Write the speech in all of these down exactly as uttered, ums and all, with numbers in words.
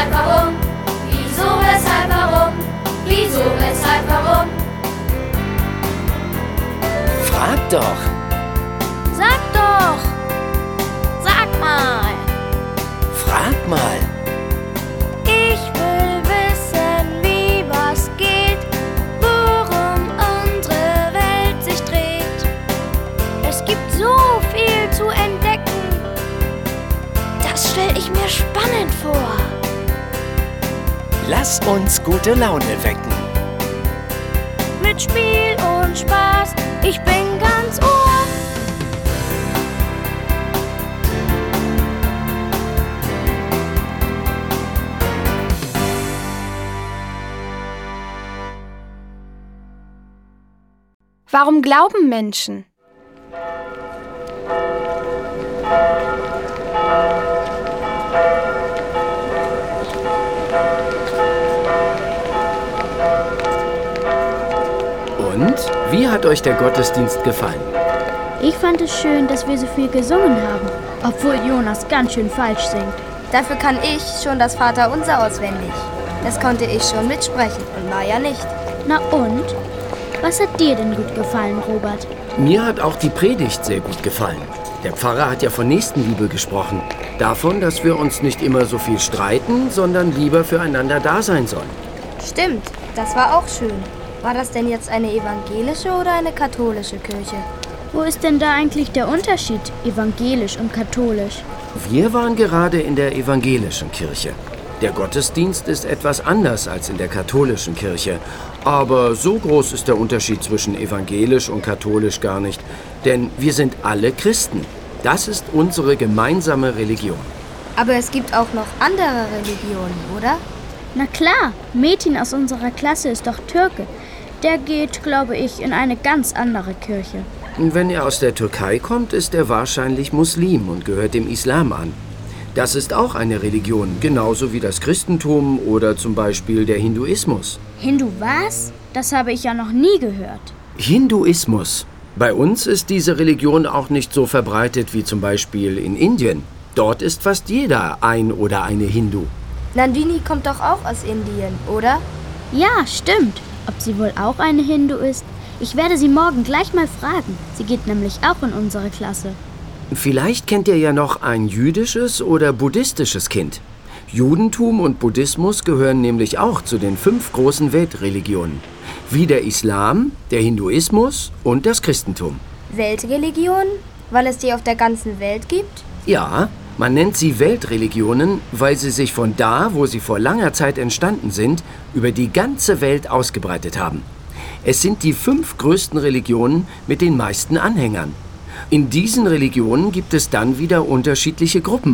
weshalb, warum? Wieso, weshalb, warum? Wieso, weshalb, warum? Frag doch! Sag doch! Sag mal! Frag mal! Ich will wissen, wie was geht, worum unsere Welt sich dreht. Es gibt so viel zu entdecken. Das stell ich mir spannend vor. Lass uns gute Laune wecken. Mit Spiel und Spaß, ich bin ganz Ohr. Warum glauben Menschen? Und? Wie hat euch der Gottesdienst gefallen? Ich fand es schön, dass wir so viel gesungen haben, obwohl Jonas ganz schön falsch singt. Dafür kann ich schon das Vaterunser auswendig. Das konnte ich schon mitsprechen und Maja nicht. Na und? Was hat dir denn gut gefallen, Robert? Mir hat auch die Predigt sehr gut gefallen. Der Pfarrer hat ja von Nächstenliebe gesprochen. Davon, dass wir uns nicht immer so viel streiten, sondern lieber füreinander da sein sollen. Stimmt, das war auch schön. War das denn jetzt eine evangelische oder eine katholische Kirche? Wo ist denn da eigentlich der Unterschied, evangelisch und katholisch? Wir waren gerade in der evangelischen Kirche. Der Gottesdienst ist etwas anders als in der katholischen Kirche. Aber so groß ist der Unterschied zwischen evangelisch und katholisch gar nicht. Denn wir sind alle Christen. Das ist unsere gemeinsame Religion. Aber es gibt auch noch andere Religionen, oder? Na klar, Metin aus unserer Klasse ist doch Türke. Der geht, glaube ich, in eine ganz andere Kirche. Wenn er aus der Türkei kommt, ist er wahrscheinlich Muslim und gehört dem Islam an. Das ist auch eine Religion, genauso wie das Christentum oder zum Beispiel der Hinduismus. Hindu was? Das habe ich ja noch nie gehört. Hinduismus. Bei uns ist diese Religion auch nicht so verbreitet wie zum Beispiel in Indien. Dort ist fast jeder ein oder eine Hindu. Nandini kommt doch auch aus Indien, oder? Ja, stimmt. Ob sie wohl auch eine Hindu ist? Ich werde sie morgen gleich mal fragen. Sie geht nämlich auch in unsere Klasse. Vielleicht kennt ihr ja noch ein jüdisches oder buddhistisches Kind. Judentum und Buddhismus gehören nämlich auch zu den fünf großen Weltreligionen. Wie der Islam, der Hinduismus und das Christentum. Weltreligionen? Weil es die auf der ganzen Welt gibt? Ja, man nennt sie Weltreligionen, weil sie sich von da, wo sie vor langer Zeit entstanden sind, über die ganze Welt ausgebreitet haben. Es sind die fünf größten Religionen mit den meisten Anhängern. In diesen Religionen gibt es dann wieder unterschiedliche Gruppen,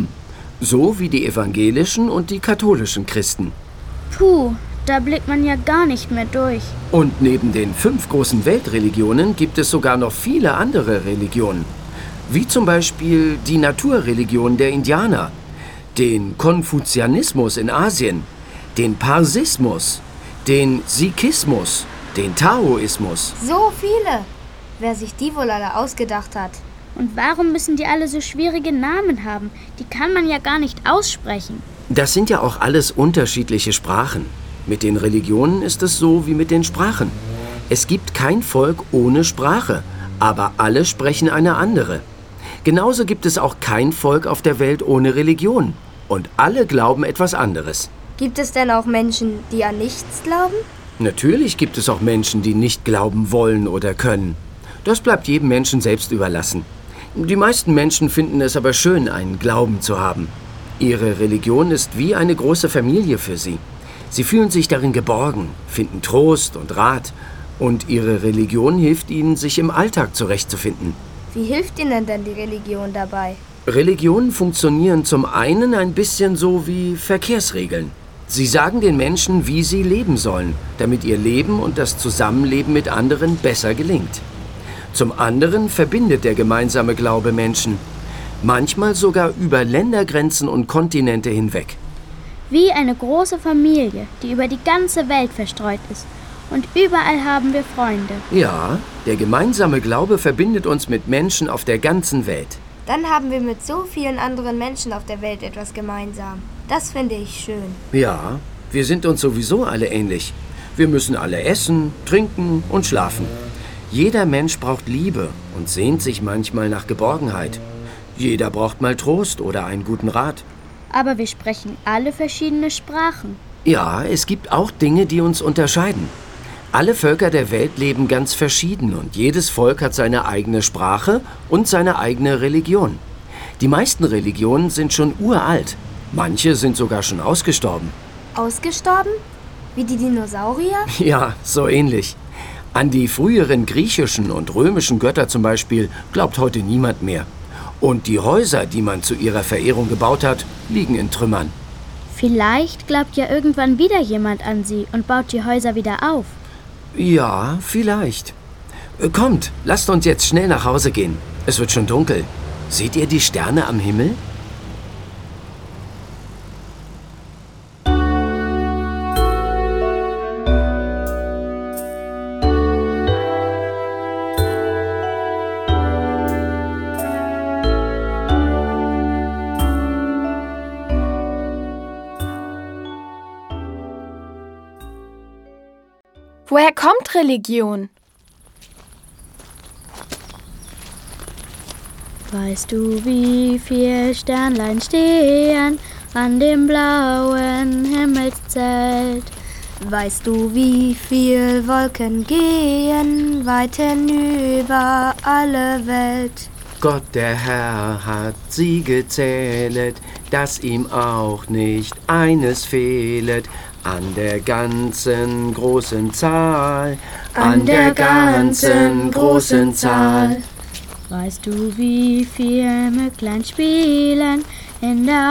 so wie die evangelischen und die katholischen Christen. Puh, da blickt man ja gar nicht mehr durch. Und neben den fünf großen Weltreligionen gibt es sogar noch viele andere Religionen, wie zum Beispiel die Naturreligion der Indianer, den Konfuzianismus in Asien, den Parsismus, den Sikhismus, den Taoismus. So viele! Wer sich die wohl alle ausgedacht hat. Und warum müssen die alle so schwierige Namen haben? Die kann man ja gar nicht aussprechen. Das sind ja auch alles unterschiedliche Sprachen. Mit den Religionen ist es so wie mit den Sprachen. Es gibt kein Volk ohne Sprache, aber alle sprechen eine andere. Genauso gibt es auch kein Volk auf der Welt ohne Religion. Und alle glauben etwas anderes. Gibt es denn auch Menschen, die an nichts glauben? Natürlich gibt es auch Menschen, die nicht glauben wollen oder können. Das bleibt jedem Menschen selbst überlassen. Die meisten Menschen finden es aber schön, einen Glauben zu haben. Ihre Religion ist wie eine große Familie für sie. Sie fühlen sich darin geborgen, finden Trost und Rat. Und ihre Religion hilft ihnen, sich im Alltag zurechtzufinden. Wie hilft Ihnen denn die Religion dabei? Religionen funktionieren zum einen ein bisschen so wie Verkehrsregeln. Sie sagen den Menschen, wie sie leben sollen, damit ihr Leben und das Zusammenleben mit anderen besser gelingt. Zum anderen verbindet der gemeinsame Glaube Menschen, manchmal sogar über Ländergrenzen und Kontinente hinweg. Wie eine große Familie, die über die ganze Welt verstreut ist. Und überall haben wir Freunde. Ja, der gemeinsame Glaube verbindet uns mit Menschen auf der ganzen Welt. Dann haben wir mit so vielen anderen Menschen auf der Welt etwas gemeinsam. Das finde ich schön. Ja, wir sind uns sowieso alle ähnlich. Wir müssen alle essen, trinken und schlafen. Jeder Mensch braucht Liebe und sehnt sich manchmal nach Geborgenheit. Jeder braucht mal Trost oder einen guten Rat. Aber wir sprechen alle verschiedene Sprachen. Ja, es gibt auch Dinge, die uns unterscheiden. Alle Völker der Welt leben ganz verschieden und jedes Volk hat seine eigene Sprache und seine eigene Religion. Die meisten Religionen sind schon uralt. Manche sind sogar schon ausgestorben. Ausgestorben? Wie die Dinosaurier? Ja, so ähnlich. An die früheren griechischen und römischen Götter zum Beispiel glaubt heute niemand mehr. Und die Häuser, die man zu ihrer Verehrung gebaut hat, liegen in Trümmern. Vielleicht glaubt ja irgendwann wieder jemand an sie und baut die Häuser wieder auf. Ja, vielleicht. Kommt, lasst uns jetzt schnell nach Hause gehen. Es wird schon dunkel. Seht ihr die Sterne am Himmel? Woher kommt Religion? Weißt du, wie viel Sternlein stehen an dem blauen Himmelszelt? Weißt du, wie viel Wolken gehen weit hinüber alle Welt? Gott, der Herr, hat sie gezählet, dass ihm auch nicht eines fehlet. An der ganzen großen Zahl, an der ganzen großen Zahl. Weißt du, wie viel Mücklein spielen in der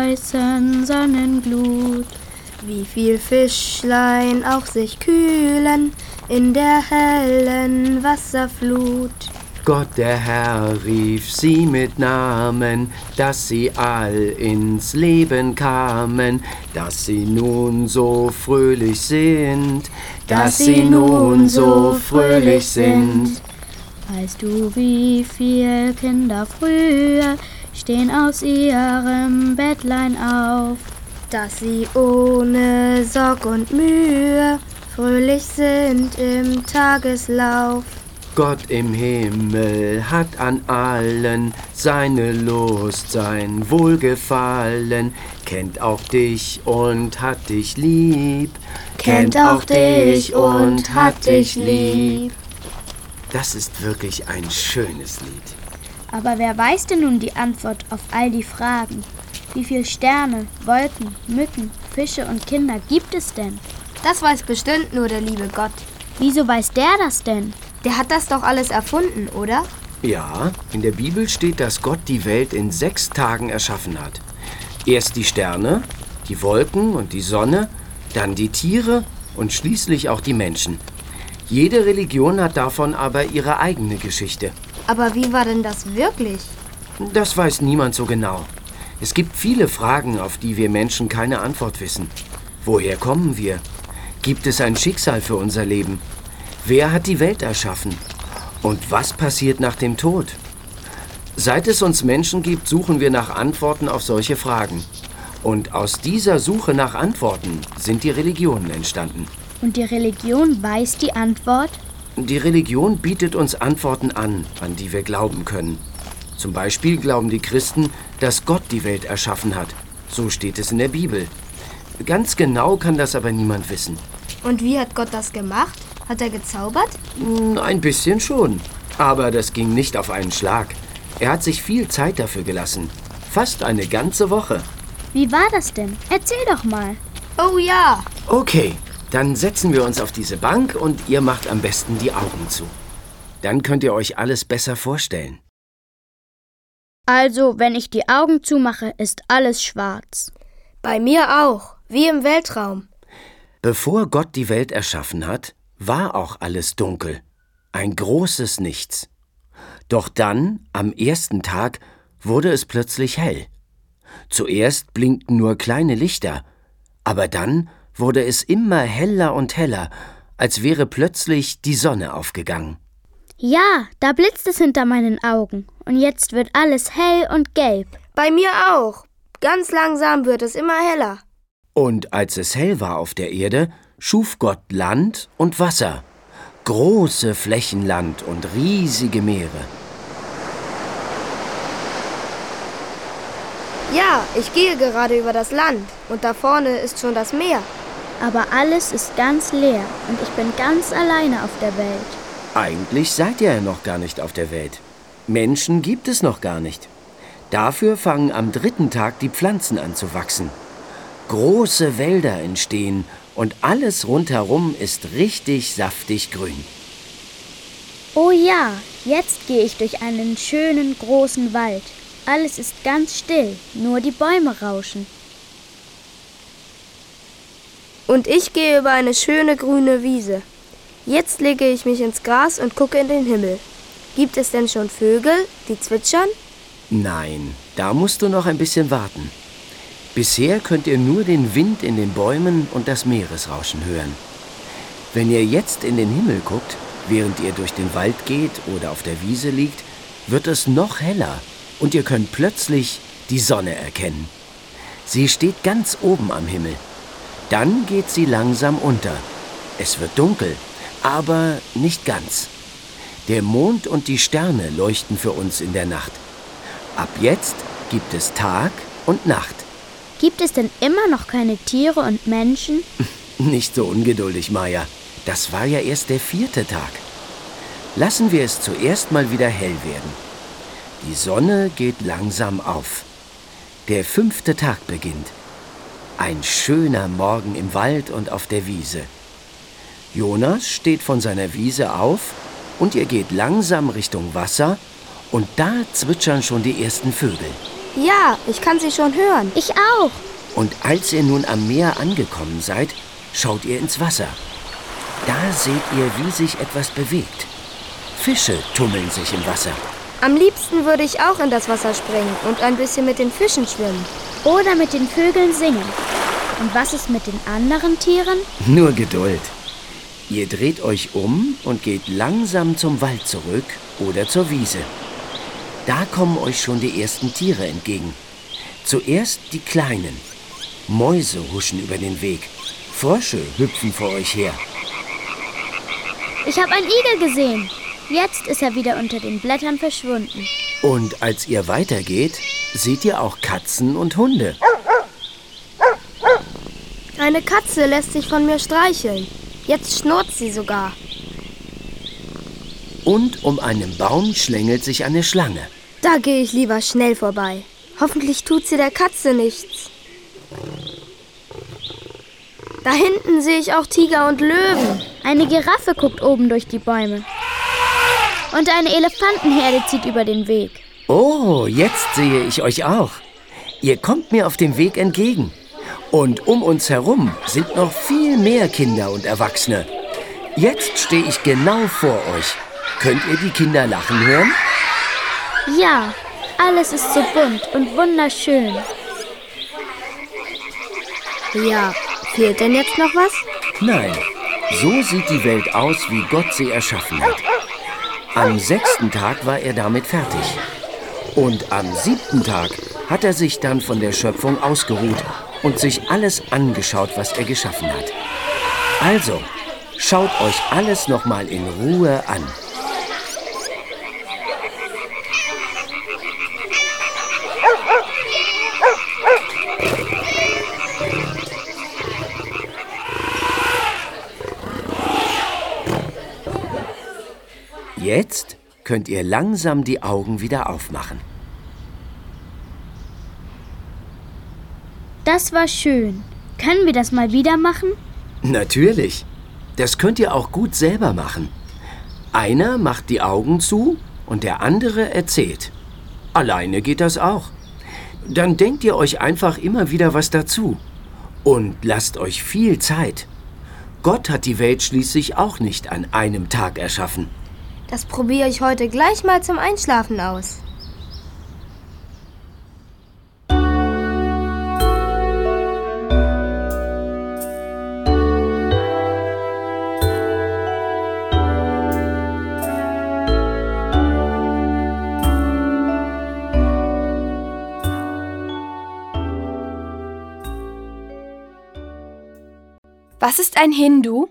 heißen Sonnenglut? Wie viel Fischlein auch sich kühlen in der hellen Wasserflut? Gott, der Herr, rief sie mit Namen, dass sie all ins Leben kamen, dass sie nun so fröhlich sind, dass sie nun so fröhlich sind. Weißt du, wie viel Kinder früher stehen aus ihrem Bettlein auf? Dass sie ohne Sorg und Mühe fröhlich sind im Tageslauf. Gott im Himmel hat an allen seine Lust, sein Wohlgefallen, kennt auch dich und hat dich lieb, kennt auch dich und hat dich lieb. Das ist wirklich ein schönes Lied. Aber wer weiß denn nun die Antwort auf all die Fragen? Wie viele Sterne, Wolken, Mücken, Fische und Kinder gibt es denn? Das weiß bestimmt nur der liebe Gott. Wieso weiß der das denn? Der hat das doch alles erfunden, oder? Ja, in der Bibel steht, dass Gott die Welt in sechs Tagen erschaffen hat. Erst die Sterne, die Wolken und die Sonne, dann die Tiere und schließlich auch die Menschen. Jede Religion hat davon aber ihre eigene Geschichte. Aber wie war denn das wirklich? Das weiß niemand so genau. Es gibt viele Fragen, auf die wir Menschen keine Antwort wissen. Woher kommen wir? Gibt es ein Schicksal für unser Leben? Wer hat die Welt erschaffen? Und was passiert nach dem Tod? Seit es uns Menschen gibt, suchen wir nach Antworten auf solche Fragen. Und aus dieser Suche nach Antworten sind die Religionen entstanden. Und die Religion weiß die Antwort? Die Religion bietet uns Antworten an, an die wir glauben können. Zum Beispiel glauben die Christen, dass Gott die Welt erschaffen hat. So steht es in der Bibel. Ganz genau kann das aber niemand wissen. Und wie hat Gott das gemacht? Hat er gezaubert? Ein bisschen schon. Aber das ging nicht auf einen Schlag. Er hat sich viel Zeit dafür gelassen. Fast eine ganze Woche. Wie war das denn? Erzähl doch mal. Oh ja. Okay, dann setzen wir uns auf diese Bank und ihr macht am besten die Augen zu. Dann könnt ihr euch alles besser vorstellen. Also, wenn ich die Augen zumache, ist alles schwarz. Bei mir auch, wie im Weltraum. Bevor Gott die Welt erschaffen hat, war auch alles dunkel. Ein großes Nichts. Doch dann, am ersten Tag, wurde es plötzlich hell. Zuerst blinkten nur kleine Lichter, aber dann wurde es immer heller und heller, als wäre plötzlich die Sonne aufgegangen. Ja, da blitzt es hinter meinen Augen und jetzt wird alles hell und gelb. Bei mir auch. ganz langsam wird es immer heller. Und als es hell war auf der Erde, schuf Gott Land und Wasser, große Flächen Land und riesige Meere. Ja, ich gehe gerade über das Land und da vorne ist schon das Meer. Aber alles ist ganz leer und ich bin ganz alleine auf der Welt. Eigentlich seid ihr ja noch gar nicht auf der Welt. Menschen gibt es noch gar nicht. Dafür fangen am dritten Tag die Pflanzen an zu wachsen. Große Wälder entstehen und alles rundherum ist richtig saftig grün. Oh ja, jetzt gehe ich durch einen schönen großen Wald. Alles ist ganz still, nur die Bäume rauschen. Und ich gehe über eine schöne grüne Wiese. Jetzt lege ich mich ins Gras und gucke in den Himmel. Gibt es denn schon Vögel, die zwitschern? Nein, da musst du noch ein bisschen warten. Bisher könnt ihr nur den Wind in den Bäumen und das Meeresrauschen hören. Wenn ihr jetzt in den Himmel guckt, während ihr durch den Wald geht oder auf der Wiese liegt, wird es noch heller und ihr könnt plötzlich die Sonne erkennen. Sie steht ganz oben am Himmel. Dann geht sie langsam unter. Es wird dunkel, aber nicht ganz. Der Mond und die Sterne leuchten für uns in der Nacht. Ab jetzt gibt es Tag und Nacht. Gibt es denn immer noch keine Tiere und Menschen? Nicht so ungeduldig, Maya. Das war ja erst der vierte Tag. Lassen wir es zuerst mal wieder hell werden. Die Sonne geht langsam auf. Der fünfte Tag beginnt. Ein schöner Morgen im Wald und auf der Wiese. Jonas steht von seiner Wiese auf und ihr geht langsam Richtung Wasser und da zwitschern schon die ersten Vögel. Ja, ich kann sie schon hören. Ich auch. Und als ihr nun am Meer angekommen seid, schaut ihr ins Wasser. Da seht ihr, wie sich etwas bewegt. Fische tummeln sich im Wasser. Am liebsten würde ich auch in das Wasser springen und ein bisschen mit den Fischen schwimmen. Oder mit den Vögeln singen. Und was ist mit den anderen Tieren? Nur Geduld. Ihr dreht euch um und geht langsam zum Wald zurück oder zur Wiese. Da kommen euch schon die ersten Tiere entgegen. Zuerst die Kleinen. Mäuse huschen über den Weg. Frösche hüpfen vor euch her. Ich habe einen Igel gesehen. Jetzt ist er wieder unter den Blättern verschwunden. Und als ihr weitergeht, seht ihr auch Katzen und Hunde. Eine Katze lässt sich von mir streicheln. Jetzt schnurrt sie sogar. Und um einen Baum schlängelt sich eine Schlange. Da gehe ich lieber schnell vorbei. Hoffentlich tut sie der Katze nichts. Da hinten sehe ich auch Tiger und Löwen. Eine Giraffe guckt oben durch die Bäume. Und eine Elefantenherde zieht über den Weg. Oh, jetzt sehe ich euch auch. Ihr kommt mir auf dem Weg entgegen. Und um uns herum sind noch viel mehr Kinder und Erwachsene. Jetzt stehe ich genau vor euch. Könnt ihr die Kinder lachen hören? Ja, alles ist so bunt und wunderschön. Ja, fehlt denn jetzt noch was? Nein, so sieht die Welt aus, wie Gott sie erschaffen hat. Am sechsten Tag war er damit fertig. Und am siebten Tag hat er sich dann von der Schöpfung ausgeruht und sich alles angeschaut, was er geschaffen hat. Also, schaut euch alles noch mal in Ruhe an. Jetzt könnt ihr langsam die Augen wieder aufmachen. Das war schön. Können wir das mal wieder machen? Natürlich. Das könnt ihr auch gut selber machen. Einer macht die Augen zu und der andere erzählt. Alleine geht das auch. Dann denkt ihr euch einfach immer wieder was dazu. Und lasst euch viel Zeit. Gott hat die Welt schließlich auch nicht an einem Tag erschaffen. Das probiere ich heute gleich mal zum Einschlafen aus. Was ist ein Hindu?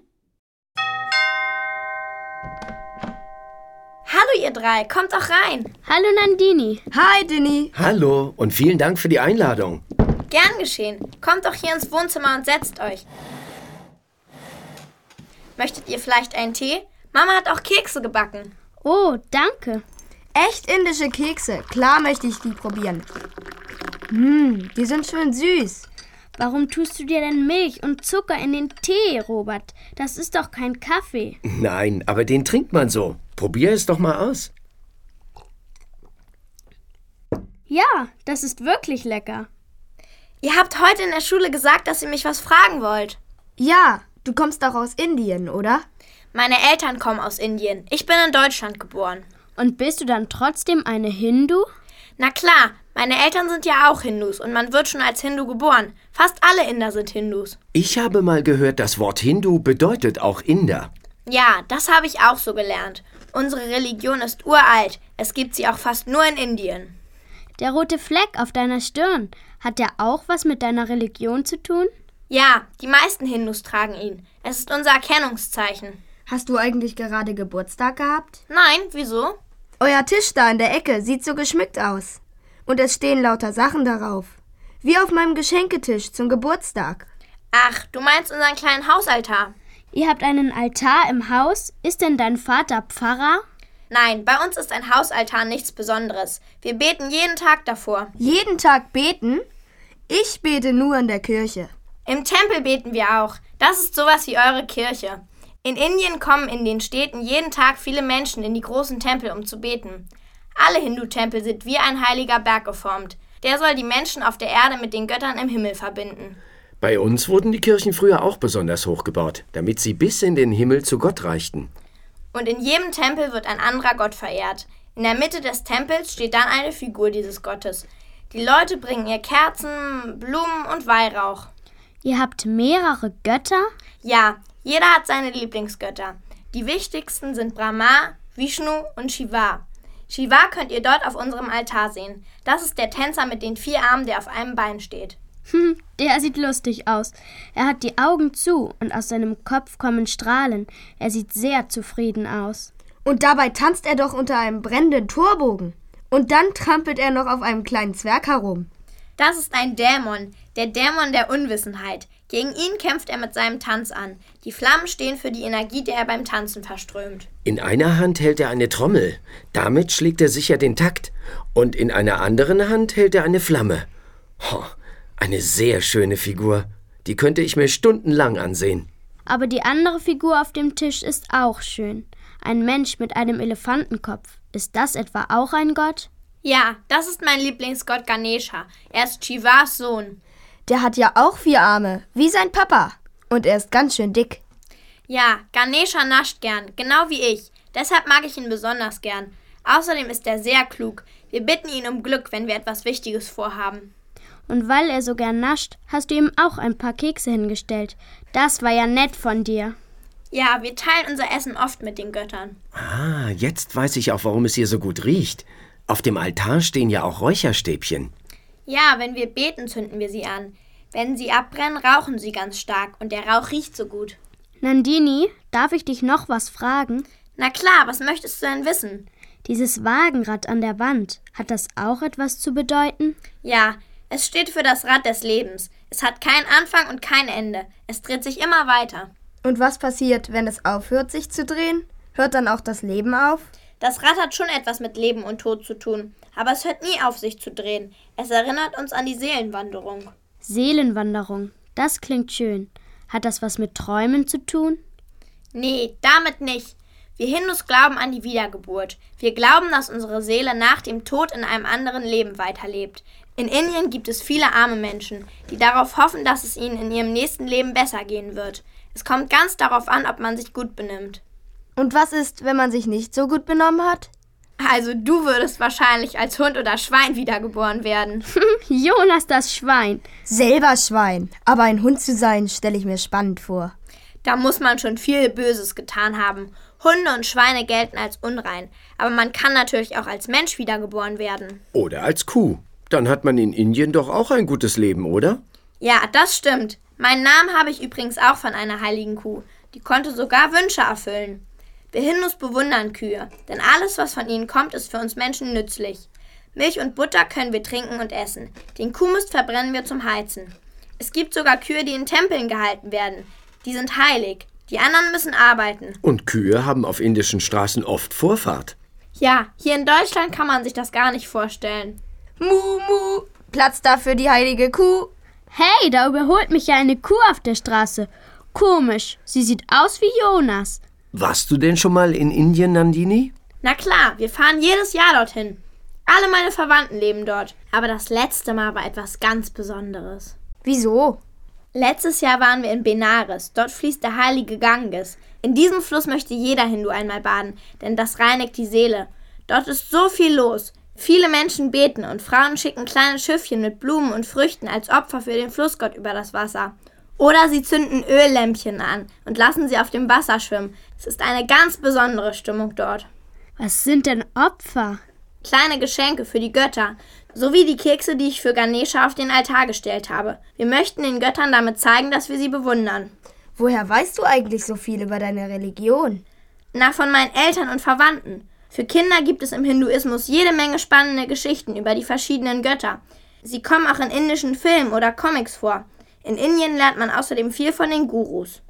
Hallo ihr drei, kommt doch rein. Hallo Nandini. Hi, Dinny. Hallo und vielen Dank für die Einladung. Gern geschehen. Kommt doch hier ins Wohnzimmer und setzt euch. Möchtet ihr vielleicht einen Tee? Mama hat auch Kekse gebacken. Oh, danke. Echt indische Kekse. Klar möchte ich die probieren. Hm, die sind schön süß. Warum tust du dir denn Milch und Zucker in den Tee, Robert? Das ist doch kein Kaffee. Nein, aber den trinkt man so. Probier es doch mal aus. Ja, das ist wirklich lecker. Ihr habt heute in der Schule gesagt, dass ihr mich was fragen wollt. Ja, du kommst doch aus Indien, oder? Meine Eltern kommen aus Indien. Ich bin in Deutschland geboren. Und bist du dann trotzdem eine Hindu? Na klar, meine Eltern sind ja auch Hindus und man wird schon als Hindu geboren. Fast alle Inder sind Hindus. Ich habe mal gehört, das Wort Hindu bedeutet auch Inder. Ja, das habe ich auch so gelernt. Unsere Religion ist uralt. Es gibt sie auch fast nur in Indien. Der rote Fleck auf deiner Stirn, hat der auch was mit deiner Religion zu tun? Ja, die meisten Hindus tragen ihn. Es ist unser Erkennungszeichen. Hast du eigentlich gerade Geburtstag gehabt? Nein, wieso? Euer Tisch da in der Ecke sieht so geschmückt aus. Und es stehen lauter Sachen darauf. Wie auf meinem Geschenketisch zum Geburtstag. Ach, du meinst unseren kleinen Hausaltar. Ihr habt einen Altar im Haus? Ist denn dein Vater Pfarrer? Nein, bei uns ist ein Hausaltar nichts Besonderes. Wir beten jeden Tag davor. Jeden Tag beten? Ich bete nur in der Kirche. Im Tempel beten wir auch. Das ist sowas wie eure Kirche. In Indien kommen in den Städten jeden Tag viele Menschen in die großen Tempel, um zu beten. Alle Hindu-Tempel sind wie ein heiliger Berg geformt. Der soll die Menschen auf der Erde mit den Göttern im Himmel verbinden. Bei uns wurden die Kirchen früher auch besonders hoch gebaut, damit sie bis in den Himmel zu Gott reichten. Und in jedem Tempel wird ein anderer Gott verehrt. In der Mitte des Tempels steht dann eine Figur dieses Gottes. Die Leute bringen ihr Kerzen, Blumen und Weihrauch. Ihr habt mehrere Götter? Ja, jeder hat seine Lieblingsgötter. Die wichtigsten sind Brahma, Vishnu und Shiva. Shiva könnt ihr dort auf unserem Altar sehen. Das ist der Tänzer mit den vier Armen, der auf einem Bein steht. Hm, der sieht lustig aus. Er hat die Augen zu und aus seinem Kopf kommen Strahlen. Er sieht sehr zufrieden aus. Und dabei tanzt er doch unter einem brennenden Torbogen. Und dann trampelt er noch auf einem kleinen Zwerg herum. Das ist ein Dämon, der Dämon der Unwissenheit. Gegen ihn kämpft er mit seinem Tanz an. Die Flammen stehen für die Energie, die er beim Tanzen verströmt. In einer Hand hält er eine Trommel. Damit schlägt er sicher den Takt. Und in einer anderen Hand hält er eine Flamme. Oh, eine sehr schöne Figur. Die könnte ich mir stundenlang ansehen. Aber die andere Figur auf dem Tisch ist auch schön. Ein Mensch mit einem Elefantenkopf. Ist das etwa auch ein Gott? Ja, das ist mein Lieblingsgott Ganesha. Er ist Shivas Sohn. Der hat ja auch vier Arme, wie sein Papa. Und er ist ganz schön dick. Ja, Ganesha nascht gern, genau wie ich. Deshalb mag ich ihn besonders gern. Außerdem ist er sehr klug. Wir bitten ihn um Glück, wenn wir etwas Wichtiges vorhaben. Und weil er so gern nascht, hast du ihm auch ein paar Kekse hingestellt. Das war ja nett von dir. Ja, wir teilen unser Essen oft mit den Göttern. Ah, jetzt weiß ich auch, warum es hier so gut riecht. Auf dem Altar stehen ja auch Räucherstäbchen. Ja, wenn wir beten, zünden wir sie an. Wenn sie abbrennen, rauchen sie ganz stark und der Rauch riecht so gut. Nandini, darf ich dich noch was fragen? Na klar, was möchtest du denn wissen? Dieses Wagenrad an der Wand, hat das auch etwas zu bedeuten? Ja, es steht für das Rad des Lebens. Es hat keinen Anfang und kein Ende. Es dreht sich immer weiter. Und was passiert, wenn es aufhört, sich zu drehen? Hört dann auch das Leben auf? Das Rad hat schon etwas mit Leben und Tod zu tun, aber es hört nie auf, sich zu drehen. Es erinnert uns an die Seelenwanderung. Seelenwanderung, das klingt schön. Hat das was mit Träumen zu tun? Nee, damit nicht. Wir Hindus glauben an die Wiedergeburt. Wir glauben, dass unsere Seele nach dem Tod in einem anderen Leben weiterlebt. In Indien gibt es viele arme Menschen, die darauf hoffen, dass es ihnen in ihrem nächsten Leben besser gehen wird. Es kommt ganz darauf an, ob man sich gut benimmt. Und was ist, wenn man sich nicht so gut benommen hat? Also du würdest wahrscheinlich als Hund oder Schwein wiedergeboren werden. Jonas, das Schwein. Selber Schwein. Aber ein Hund zu sein, stelle ich mir spannend vor. Da muss man schon viel Böses getan haben. Hunde und Schweine gelten als unrein. Aber man kann natürlich auch als Mensch wiedergeboren werden. Oder als Kuh. Dann hat man in Indien doch auch ein gutes Leben, oder? Ja, das stimmt. Meinen Namen habe ich übrigens auch von einer heiligen Kuh. Die konnte sogar Wünsche erfüllen. Wir Hindus bewundern Kühe, denn alles, was von ihnen kommt, ist für uns Menschen nützlich. Milch und Butter können wir trinken und essen. Den Kuhmist verbrennen wir zum Heizen. Es gibt sogar Kühe, die in Tempeln gehalten werden. Die sind heilig. Die anderen müssen arbeiten. Und Kühe haben auf indischen Straßen oft Vorfahrt. Ja, hier in Deutschland kann man sich das gar nicht vorstellen. Mu, mu, Platz da für die heilige Kuh. Hey, da überholt mich ja eine Kuh auf der Straße. Komisch, sie sieht aus wie Jonas. Warst du denn schon mal in Indien, Nandini? Na klar, wir fahren jedes Jahr dorthin. Alle meine Verwandten leben dort. Aber das letzte Mal war etwas ganz Besonderes. Wieso? Letztes Jahr waren wir in Benares. Dort fließt der heilige Ganges. In diesem Fluss möchte jeder Hindu einmal baden, denn das reinigt die Seele. Dort ist so viel los. Viele Menschen beten und Frauen schicken kleine Schiffchen mit Blumen und Früchten als Opfer für den Flussgott über das Wasser. Oder sie zünden Öllämpchen an und lassen sie auf dem Wasser schwimmen. Es ist eine ganz besondere Stimmung dort. Was sind denn Opfer? Kleine Geschenke für die Götter, sowie die Kekse, die ich für Ganesha auf den Altar gestellt habe. Wir möchten den Göttern damit zeigen, dass wir sie bewundern. Woher weißt du eigentlich so viel über deine Religion? Na, von meinen Eltern und Verwandten. Für Kinder gibt es im Hinduismus jede Menge spannende Geschichten über die verschiedenen Götter. Sie kommen auch in indischen Filmen oder Comics vor. In Indien lernt man außerdem viel von den Gurus.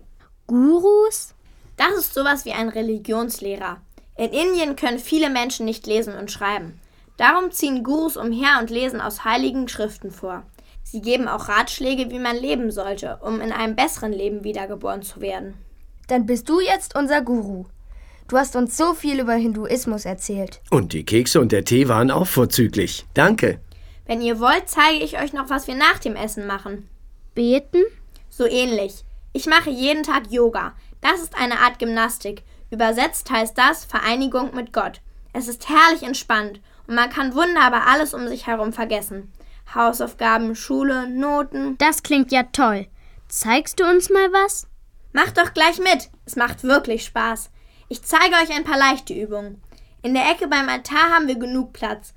Gurus? Das ist sowas wie ein Religionslehrer. In Indien können viele Menschen nicht lesen und schreiben. Darum ziehen Gurus umher und lesen aus heiligen Schriften vor. Sie geben auch Ratschläge, wie man leben sollte, um in einem besseren Leben wiedergeboren zu werden. Dann bist du jetzt unser Guru. Du hast uns so viel über Hinduismus erzählt. Und die Kekse und der Tee waren auch vorzüglich. Danke. Wenn ihr wollt, zeige ich euch noch, was wir nach dem Essen machen. Beten? So ähnlich. Ich mache jeden Tag Yoga. Das ist eine Art Gymnastik. Übersetzt heißt das Vereinigung mit Gott. Es ist herrlich entspannt und man kann wunderbar alles um sich herum vergessen. Hausaufgaben, Schule, Noten. Das klingt ja toll. Zeigst du uns mal was? Macht doch gleich mit. Es macht wirklich Spaß. Ich zeige euch ein paar leichte Übungen. In der Ecke beim Altar haben wir genug Platz.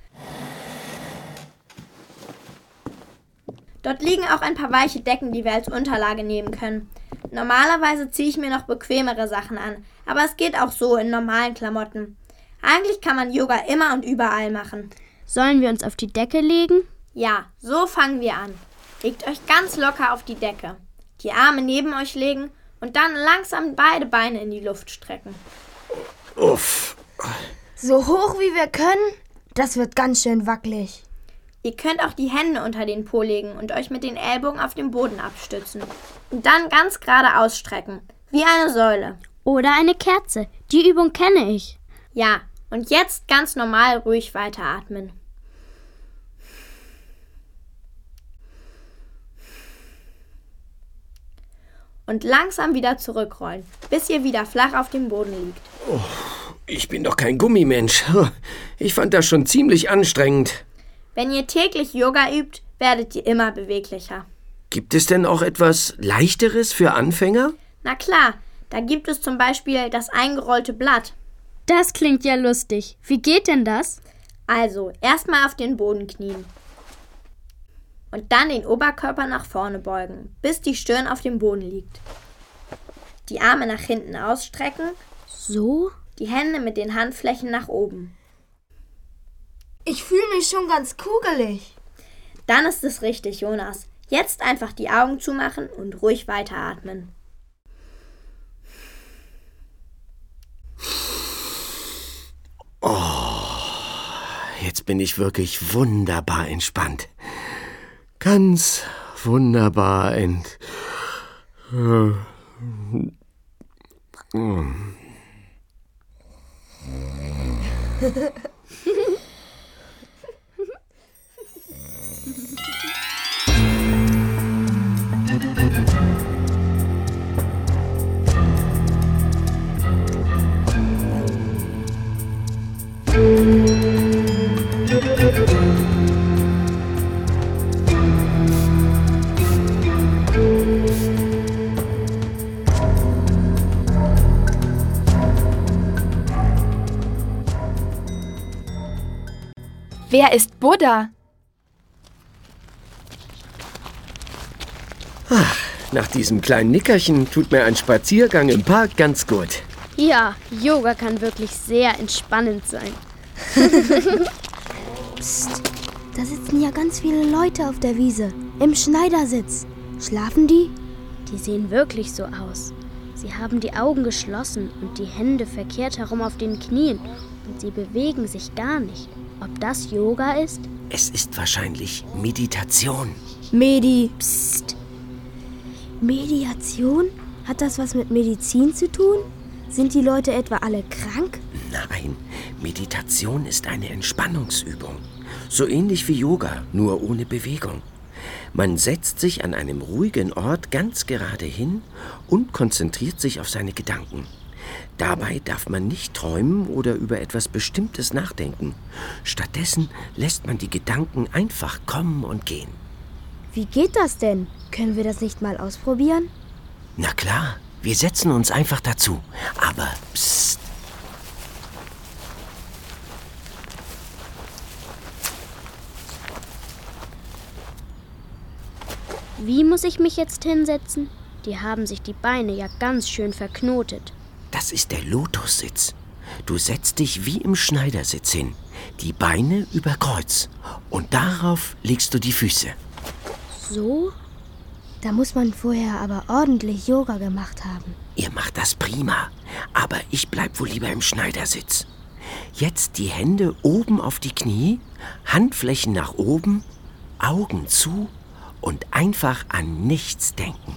Dort liegen auch ein paar weiche Decken, die wir als Unterlage nehmen können. Normalerweise ziehe ich mir noch bequemere Sachen an, aber es geht auch so in normalen Klamotten. Eigentlich kann man Yoga immer und überall machen. Sollen wir uns auf die Decke legen? Ja, so fangen wir an. Legt euch ganz locker auf die Decke. Die Arme neben euch legen und dann langsam beide Beine in die Luft strecken. Uff. So hoch wie wir können? Das wird ganz schön wackelig. Ihr könnt auch die Hände unter den Po legen und euch mit den Ellbogen auf dem Boden abstützen. Und dann ganz gerade ausstrecken, wie eine Säule. Oder eine Kerze. Die Übung kenne ich. Ja, und jetzt ganz normal ruhig weiteratmen. Und langsam wieder zurückrollen, bis ihr wieder flach auf dem Boden liegt. Oh, ich bin doch kein Gummimensch. Ich fand das schon ziemlich anstrengend. Wenn ihr täglich Yoga übt, werdet ihr immer beweglicher. Gibt es denn auch etwas Leichteres für Anfänger? Na klar, da gibt es zum Beispiel das eingerollte Blatt. Das klingt ja lustig. Wie geht denn das? Also, erstmal auf den Boden knien. Und dann den Oberkörper nach vorne beugen, bis die Stirn auf dem Boden liegt. Die Arme nach hinten ausstrecken. So? Die Hände mit den Handflächen nach oben. Ich fühle mich schon ganz kugelig. Dann ist es richtig, Jonas. Jetzt einfach die Augen zumachen und ruhig weiteratmen. Oh, jetzt bin ich wirklich wunderbar entspannt. Ganz wunderbar ent... Wer ist Buddha? Ach, Nach diesem kleinen Nickerchen tut mir ein Spaziergang im Park ganz gut. Ja, Yoga kann wirklich sehr entspannend sein. Psst, da sitzen ja ganz viele Leute auf der Wiese, im Schneidersitz. Schlafen die? Die sehen wirklich so aus. Sie haben die Augen geschlossen und die Hände verkehrt herum auf den Knien und sie bewegen sich gar nicht. Ob das Yoga ist? Es ist wahrscheinlich Meditation. Medi... Psst. Mediation? Hat das was mit Medizin zu tun? Sind die Leute etwa alle krank? Nein, Meditation ist eine Entspannungsübung. So ähnlich wie Yoga, nur ohne Bewegung. Man setzt sich an einem ruhigen Ort ganz gerade hin und konzentriert sich auf seine Gedanken. Dabei darf man nicht träumen oder über etwas Bestimmtes nachdenken. Stattdessen lässt man die Gedanken einfach kommen und gehen. Wie geht das denn? Können wir das nicht mal ausprobieren? Na klar, wir setzen uns einfach dazu. Aber psst. Wie muss ich mich jetzt hinsetzen? Die haben sich die Beine ja ganz schön verknotet. Das ist der Lotussitz. Du setzt dich wie im Schneidersitz hin, die Beine über Kreuz und darauf legst du die Füße. So? Da muss man vorher aber ordentlich Yoga gemacht haben. Ihr macht das prima, aber ich bleib wohl lieber im Schneidersitz. Jetzt die Hände oben auf die Knie, Handflächen nach oben, Augen zu und einfach an nichts denken.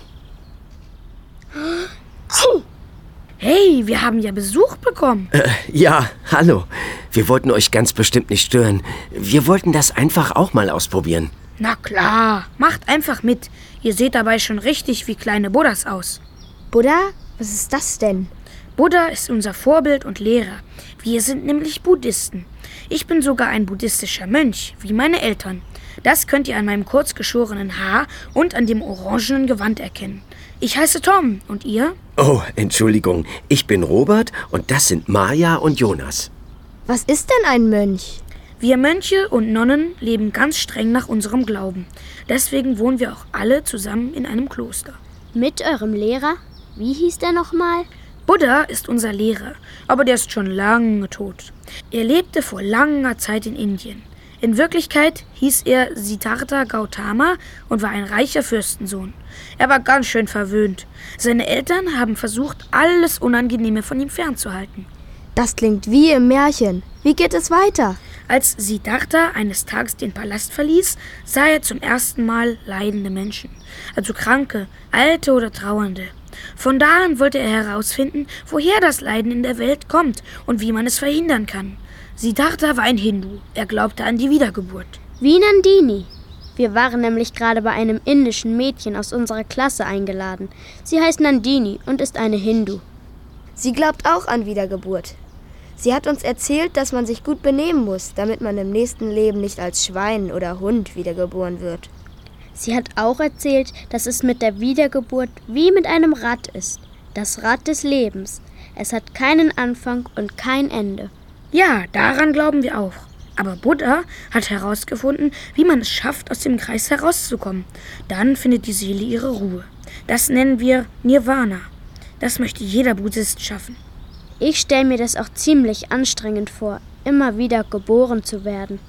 Hey, wir haben ja Besuch bekommen. Äh, ja, hallo. Wir wollten euch ganz bestimmt nicht stören. Wir wollten das einfach auch mal ausprobieren. Na klar, macht einfach mit. Ihr seht dabei schon richtig wie kleine Buddhas aus. Buddha? Was ist das denn? Buddha ist unser Vorbild und Lehrer. Wir sind nämlich Buddhisten. Ich bin sogar ein buddhistischer Mönch, wie meine Eltern. Das könnt ihr an meinem kurzgeschorenen Haar und an dem orangenen Gewand erkennen. Ich heiße Tom. Und ihr? Oh, Entschuldigung. Ich bin Robert und das sind Maja und Jonas. Was ist denn ein Mönch? Wir Mönche und Nonnen leben ganz streng nach unserem Glauben. Deswegen wohnen wir auch alle zusammen in einem Kloster. Mit eurem Lehrer? Wie hieß der nochmal? Buddha ist unser Lehrer, aber der ist schon lange tot. Er lebte vor langer Zeit in Indien. In Wirklichkeit hieß er Siddhartha Gautama und war ein reicher Fürstensohn. Er war ganz schön verwöhnt. Seine Eltern haben versucht, alles Unangenehme von ihm fernzuhalten. Das klingt wie im Märchen. Wie geht es weiter? Als Siddhartha eines Tages den Palast verließ, sah er zum ersten Mal leidende Menschen. Also Kranke, Alte oder Trauernde. Von da an wollte er herausfinden, woher das Leiden in der Welt kommt und wie man es verhindern kann. Siddhartha war ein Hindu. Er glaubte an die Wiedergeburt. Wie Nandini. Wir waren nämlich gerade bei einem indischen Mädchen aus unserer Klasse eingeladen. Sie heißt Nandini und ist eine Hindu. Sie glaubt auch an Wiedergeburt. Sie hat uns erzählt, dass man sich gut benehmen muss, damit man im nächsten Leben nicht als Schwein oder Hund wiedergeboren wird. Sie hat auch erzählt, dass es mit der Wiedergeburt wie mit einem Rad ist. Das Rad des Lebens. Es hat keinen Anfang und kein Ende. Ja, daran glauben wir auch. Aber Buddha hat herausgefunden, wie man es schafft, aus dem Kreis herauszukommen. Dann findet die Seele ihre Ruhe. Das nennen wir Nirvana. Das möchte jeder Buddhist schaffen. Ich stelle mir das auch ziemlich anstrengend vor, immer wieder geboren zu werden.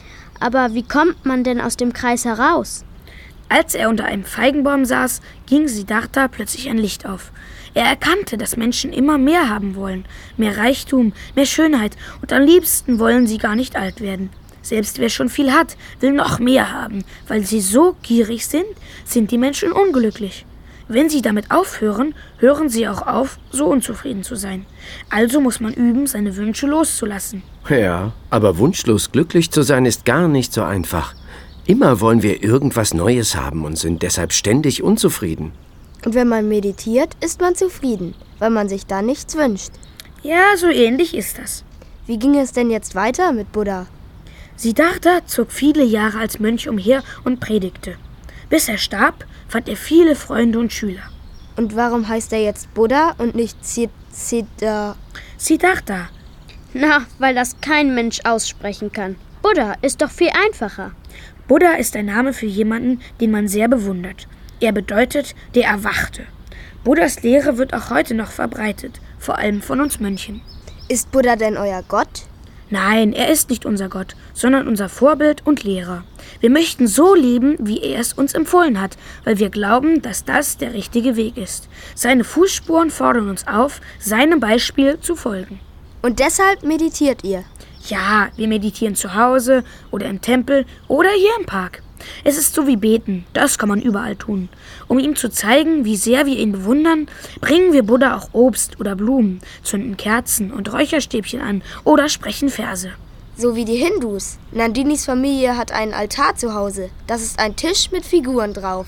Aber wie kommt man denn aus dem Kreis heraus? Als er unter einem Feigenbaum saß, ging Siddhartha plötzlich ein Licht auf. Er erkannte, dass Menschen immer mehr haben wollen. Mehr Reichtum, mehr Schönheit und am liebsten wollen sie gar nicht alt werden. Selbst wer schon viel hat, will noch mehr haben. Weil sie so gierig sind, sind die Menschen unglücklich. Wenn sie damit aufhören, hören sie auch auf, so unzufrieden zu sein. Also muss man üben, seine Wünsche loszulassen. Ja, aber wunschlos glücklich zu sein ist gar nicht so einfach. Immer wollen wir irgendwas Neues haben und sind deshalb ständig unzufrieden. Und wenn man meditiert, ist man zufrieden, weil man sich da nichts wünscht. Ja, so ähnlich ist das. Wie ging es denn jetzt weiter mit Buddha? Siddhartha zog viele Jahre als Mönch umher und predigte. Bis er starb, fand er viele Freunde und Schüler. Und warum heißt er jetzt Buddha und nicht Siddhartha? Siddhartha. Na, weil das kein Mensch aussprechen kann. Buddha ist doch viel einfacher. Buddha ist ein Name für jemanden, den man sehr bewundert. Er bedeutet der Erwachte. Buddhas Lehre wird auch heute noch verbreitet, vor allem von uns Mönchen. Ist Buddha denn euer Gott? Nein, er ist nicht unser Gott, sondern unser Vorbild und Lehrer. Wir möchten so leben, wie er es uns empfohlen hat, weil wir glauben, dass das der richtige Weg ist. Seine Fußspuren fordern uns auf, seinem Beispiel zu folgen. Und deshalb meditiert ihr? Ja, wir meditieren zu Hause oder im Tempel oder hier im Park. Es ist so wie Beten, das kann man überall tun. Um ihm zu zeigen, wie sehr wir ihn bewundern, bringen wir Buddha auch Obst oder Blumen, zünden Kerzen und Räucherstäbchen an oder sprechen Verse. So wie die Hindus. Nandinis Familie hat einen Altar zu Hause. Das ist ein Tisch mit Figuren drauf.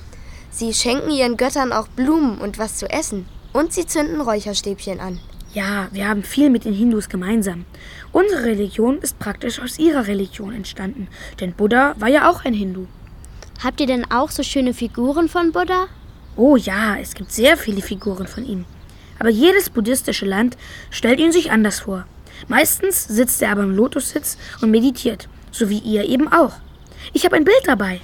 Sie schenken ihren Göttern auch Blumen und was zu essen. Und sie zünden Räucherstäbchen an. Ja, wir haben viel mit den Hindus gemeinsam. Unsere Religion ist praktisch aus ihrer Religion entstanden, denn Buddha war ja auch ein Hindu. Habt ihr denn auch so schöne Figuren von Buddha? Oh ja, es gibt sehr viele Figuren von ihm. Aber jedes buddhistische Land stellt ihn sich anders vor. Meistens sitzt er aber im Lotussitz und meditiert, so wie ihr eben auch. Ich habe ein Bild dabei.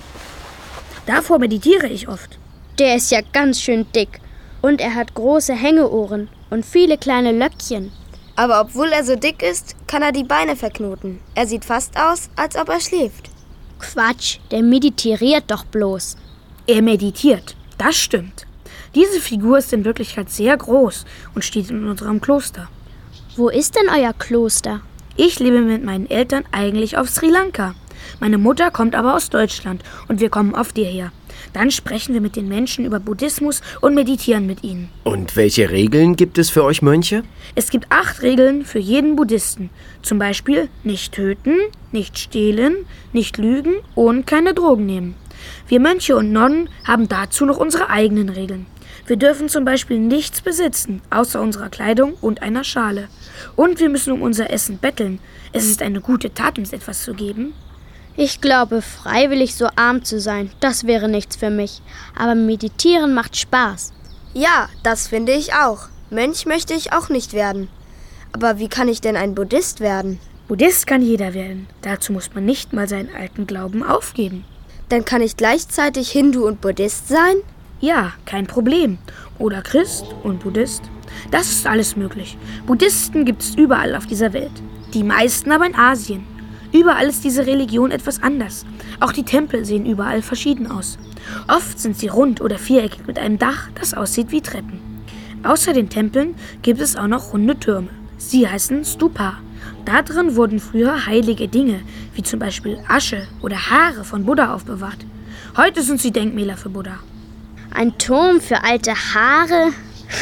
Davor meditiere ich oft. Der ist ja ganz schön dick. Und er hat große Hängeohren und viele kleine Löckchen. Aber obwohl er so dick ist, kann er die Beine verknoten. Er sieht fast aus, als ob er schläft. Quatsch, der meditiert doch bloß. Er meditiert, das stimmt. Diese Figur ist in Wirklichkeit sehr groß und steht in unserem Kloster. Wo ist denn euer Kloster? Ich lebe mit meinen Eltern eigentlich auf Sri Lanka. Meine Mutter kommt aber aus Deutschland und wir kommen oft hierher. Dann sprechen wir mit den Menschen über Buddhismus und meditieren mit ihnen. Und welche Regeln gibt es für euch Mönche? Es gibt acht Regeln für jeden Buddhisten. Zum Beispiel nicht töten, nicht stehlen, nicht lügen und keine Drogen nehmen. Wir Mönche und Nonnen haben dazu noch unsere eigenen Regeln. Wir dürfen zum Beispiel nichts besitzen, außer unserer Kleidung und einer Schale. Und wir müssen um unser Essen betteln. Es ist eine gute Tat, uns etwas zu geben. Ich glaube, freiwillig so arm zu sein, das wäre nichts für mich. Aber meditieren macht Spaß. Ja, das finde ich auch. Mönch möchte ich auch nicht werden. Aber wie kann ich denn ein Buddhist werden? Buddhist kann jeder werden. Dazu muss man nicht mal seinen alten Glauben aufgeben. Dann kann ich gleichzeitig Hindu und Buddhist sein? Ja, kein Problem. Oder Christ und Buddhist. Das ist alles möglich. Buddhisten gibt es überall auf dieser Welt. Die meisten aber in Asien. Überall ist diese Religion etwas anders. Auch die Tempel sehen überall verschieden aus. Oft sind sie rund oder viereckig mit einem Dach, das aussieht wie Treppen. Außer den Tempeln gibt es auch noch runde Türme. Sie heißen Stupa. Da drin wurden früher heilige Dinge, wie zum Beispiel Asche oder Haare von Buddha aufbewahrt. Heute sind sie Denkmäler für Buddha. Ein Turm für alte Haare?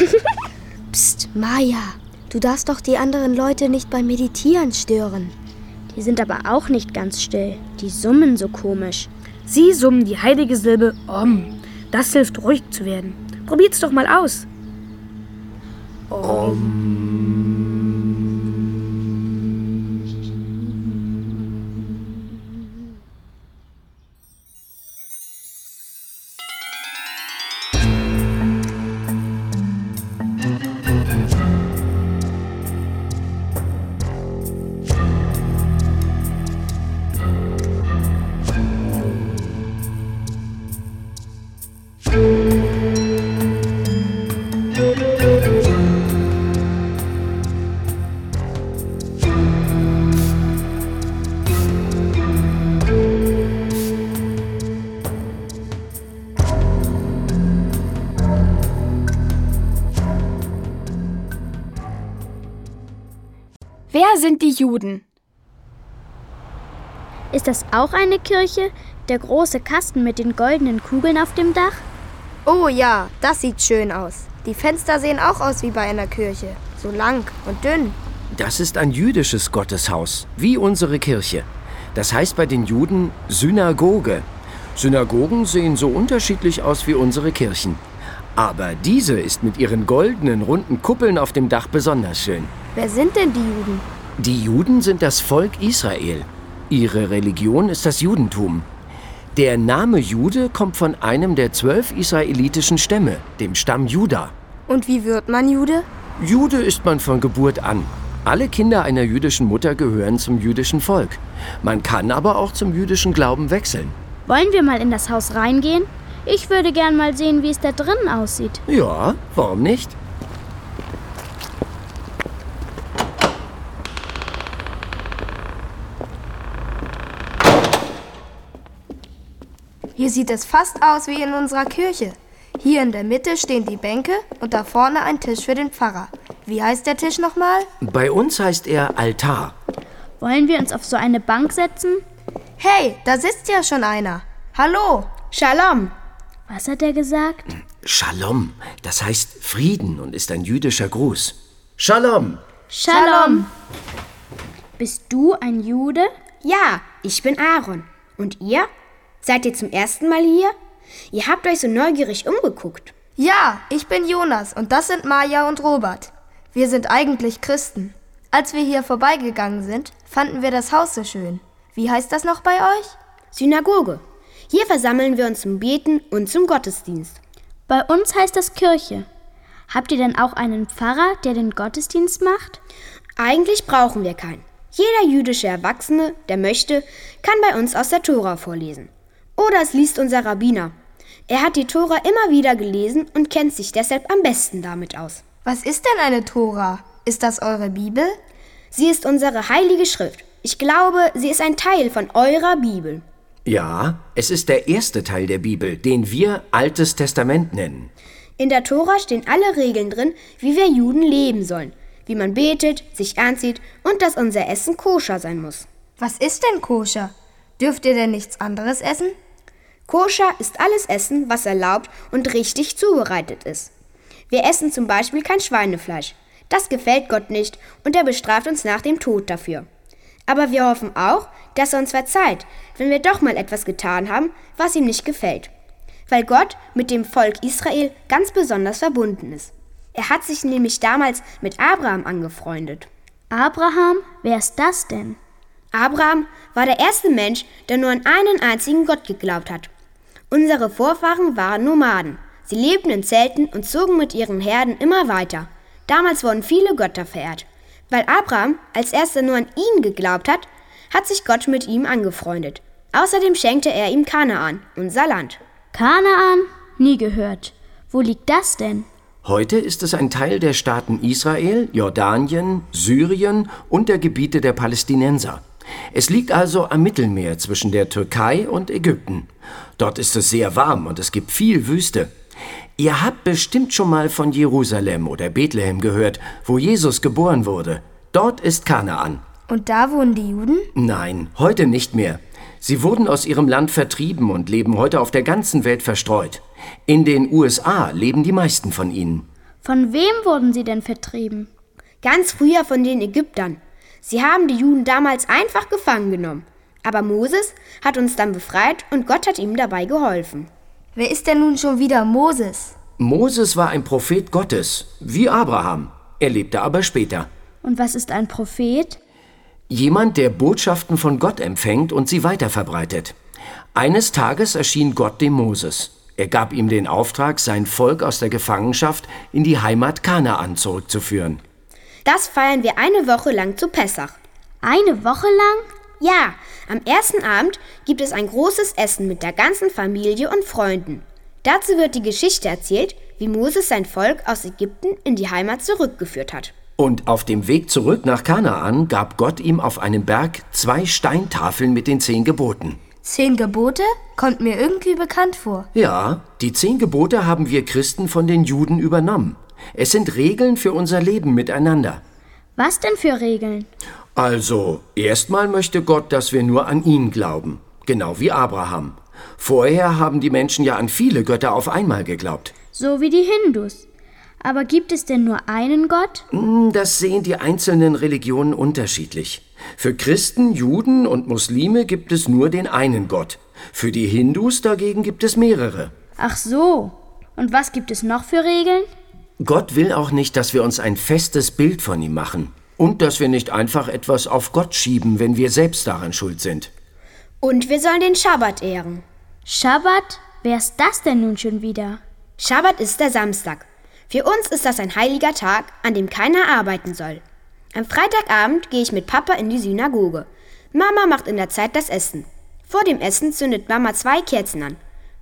Psst, Maya, du darfst doch die anderen Leute nicht beim Meditieren stören. Die sind aber auch nicht ganz still. Die summen so komisch. Sie summen die heilige Silbe Om. Das hilft, ruhig zu werden. Probiert's doch mal aus. Om. Wer sind die Juden? Ist das auch eine Kirche? Der große Kasten mit den goldenen Kugeln auf dem Dach? Oh ja, das sieht schön aus. Die Fenster sehen auch aus wie bei einer Kirche. So lang und dünn. Das ist ein jüdisches Gotteshaus, wie unsere Kirche. Das heißt bei den Juden Synagoge. Synagogen sehen so unterschiedlich aus wie unsere Kirchen. Aber diese ist mit ihren goldenen, runden Kuppeln auf dem Dach besonders schön. Wer sind denn die Juden? Die Juden sind das Volk Israel. Ihre Religion ist das Judentum. Der Name Jude kommt von einem der zwölf israelitischen Stämme, dem Stamm Juda. Und wie wird man Jude? Jude ist man von Geburt an. Alle Kinder einer jüdischen Mutter gehören zum jüdischen Volk. Man kann aber auch zum jüdischen Glauben wechseln. Wollen wir mal in das Haus reingehen? Ich würde gern mal sehen, wie es da drinnen aussieht. Ja, warum nicht? Hier sieht es fast aus wie in unserer Kirche. Hier in der Mitte stehen die Bänke und da vorne ein Tisch für den Pfarrer. Wie heißt der Tisch nochmal? Bei uns heißt er Altar. Wollen wir uns auf so eine Bank setzen? Hey, da sitzt ja schon einer. Hallo. Shalom. Was hat er gesagt? Shalom, das heißt Frieden und ist ein jüdischer Gruß. Shalom. Shalom. Bist du ein Jude? Ja, ich bin Aaron. Und ihr? Seid ihr zum ersten Mal hier? Ihr habt euch so neugierig umgeguckt. Ja, ich bin Jonas und das sind Maja und Robert. Wir sind eigentlich Christen. Als wir hier vorbeigegangen sind, fanden wir das Haus so schön. Wie heißt das noch bei euch? Synagoge. Hier versammeln wir uns zum Beten und zum Gottesdienst. Bei uns heißt das Kirche. Habt ihr denn auch einen Pfarrer, der den Gottesdienst macht? Eigentlich brauchen wir keinen. Jeder jüdische Erwachsene, der möchte, kann bei uns aus der Tora vorlesen. Oder es liest unser Rabbiner. Er hat die Tora immer wieder gelesen und kennt sich deshalb am besten damit aus. Was ist denn eine Tora? Ist das eure Bibel? Sie ist unsere heilige Schrift. Ich glaube, sie ist ein Teil von eurer Bibel. Ja, es ist der erste Teil der Bibel, den wir Altes Testament nennen. In der Tora stehen alle Regeln drin, wie wir Juden leben sollen, wie man betet, sich anzieht und dass unser Essen koscher sein muss. Was ist denn koscher? Dürft ihr denn nichts anderes essen? Koscher ist alles Essen, was erlaubt und richtig zubereitet ist. Wir essen zum Beispiel kein Schweinefleisch. Das gefällt Gott nicht und er bestraft uns nach dem Tod dafür. Aber wir hoffen auch, dass er uns verzeiht, wenn wir doch mal etwas getan haben, was ihm nicht gefällt. Weil Gott mit dem Volk Israel ganz besonders verbunden ist. Er hat sich nämlich damals mit Abraham angefreundet. Abraham? Wer ist das denn? Abraham war der erste Mensch, der nur an einen einzigen Gott geglaubt hat. Unsere Vorfahren waren Nomaden. Sie lebten in Zelten und zogen mit ihren Herden immer weiter. Damals wurden viele Götter verehrt. Weil Abraham als erster nur an ihn geglaubt hat, hat sich Gott mit ihm angefreundet. Außerdem schenkte er ihm Kanaan, unser Land. Kanaan? Nie gehört. Wo liegt das denn? Heute ist es ein Teil der Staaten Israel, Jordanien, Syrien und der Gebiete der Palästinenser. Es liegt also am Mittelmeer zwischen der Türkei und Ägypten. Dort ist es sehr warm und es gibt viel Wüste. Ihr habt bestimmt schon mal von Jerusalem oder Bethlehem gehört, wo Jesus geboren wurde. Dort ist Kanaan. Und da wohnen die Juden? Nein, heute nicht mehr. Sie wurden aus ihrem Land vertrieben und leben heute auf der ganzen Welt verstreut. In den U S A leben die meisten von ihnen. Von wem wurden sie denn vertrieben? Ganz früher von den Ägyptern. Sie haben die Juden damals einfach gefangen genommen. Aber Moses hat uns dann befreit und Gott hat ihm dabei geholfen. Wer ist denn nun schon wieder Moses? Moses war ein Prophet Gottes, wie Abraham. Er lebte aber später. Und was ist ein Prophet? Jemand, der Botschaften von Gott empfängt und sie weiterverbreitet. Eines Tages erschien Gott dem Moses. Er gab ihm den Auftrag, sein Volk aus der Gefangenschaft in die Heimat Kanaan zurückzuführen. Das feiern wir eine Woche lang zu Pessach. Eine Woche lang? Ja, am ersten Abend gibt es ein großes Essen mit der ganzen Familie und Freunden. Dazu wird die Geschichte erzählt, wie Moses sein Volk aus Ägypten in die Heimat zurückgeführt hat. Und auf dem Weg zurück nach Kanaan gab Gott ihm auf einem Berg zwei Steintafeln mit den zehn Geboten. Zehn Gebote? Kommt mir irgendwie bekannt vor. Ja, die zehn Gebote haben wir Christen von den Juden übernommen. Es sind Regeln für unser Leben miteinander. Was denn für Regeln? Also, erstmal möchte Gott, dass wir nur an ihn glauben. Genau wie Abraham. Vorher haben die Menschen ja an viele Götter auf einmal geglaubt. So wie die Hindus. Aber gibt es denn nur einen Gott? Das sehen die einzelnen Religionen unterschiedlich. Für Christen, Juden und Muslime gibt es nur den einen Gott. Für die Hindus dagegen gibt es mehrere. Ach so. Und was gibt es noch für Regeln? Gott will auch nicht, dass wir uns ein festes Bild von ihm machen. Und dass wir nicht einfach etwas auf Gott schieben, wenn wir selbst daran schuld sind. Und wir sollen den Schabbat ehren. Schabbat? Wer ist das denn nun schon wieder? Schabbat ist der Samstag. Für uns ist das ein heiliger Tag, an dem keiner arbeiten soll. Am Freitagabend gehe ich mit Papa in die Synagoge. Mama macht in der Zeit das Essen. Vor dem Essen zündet Mama zwei Kerzen an.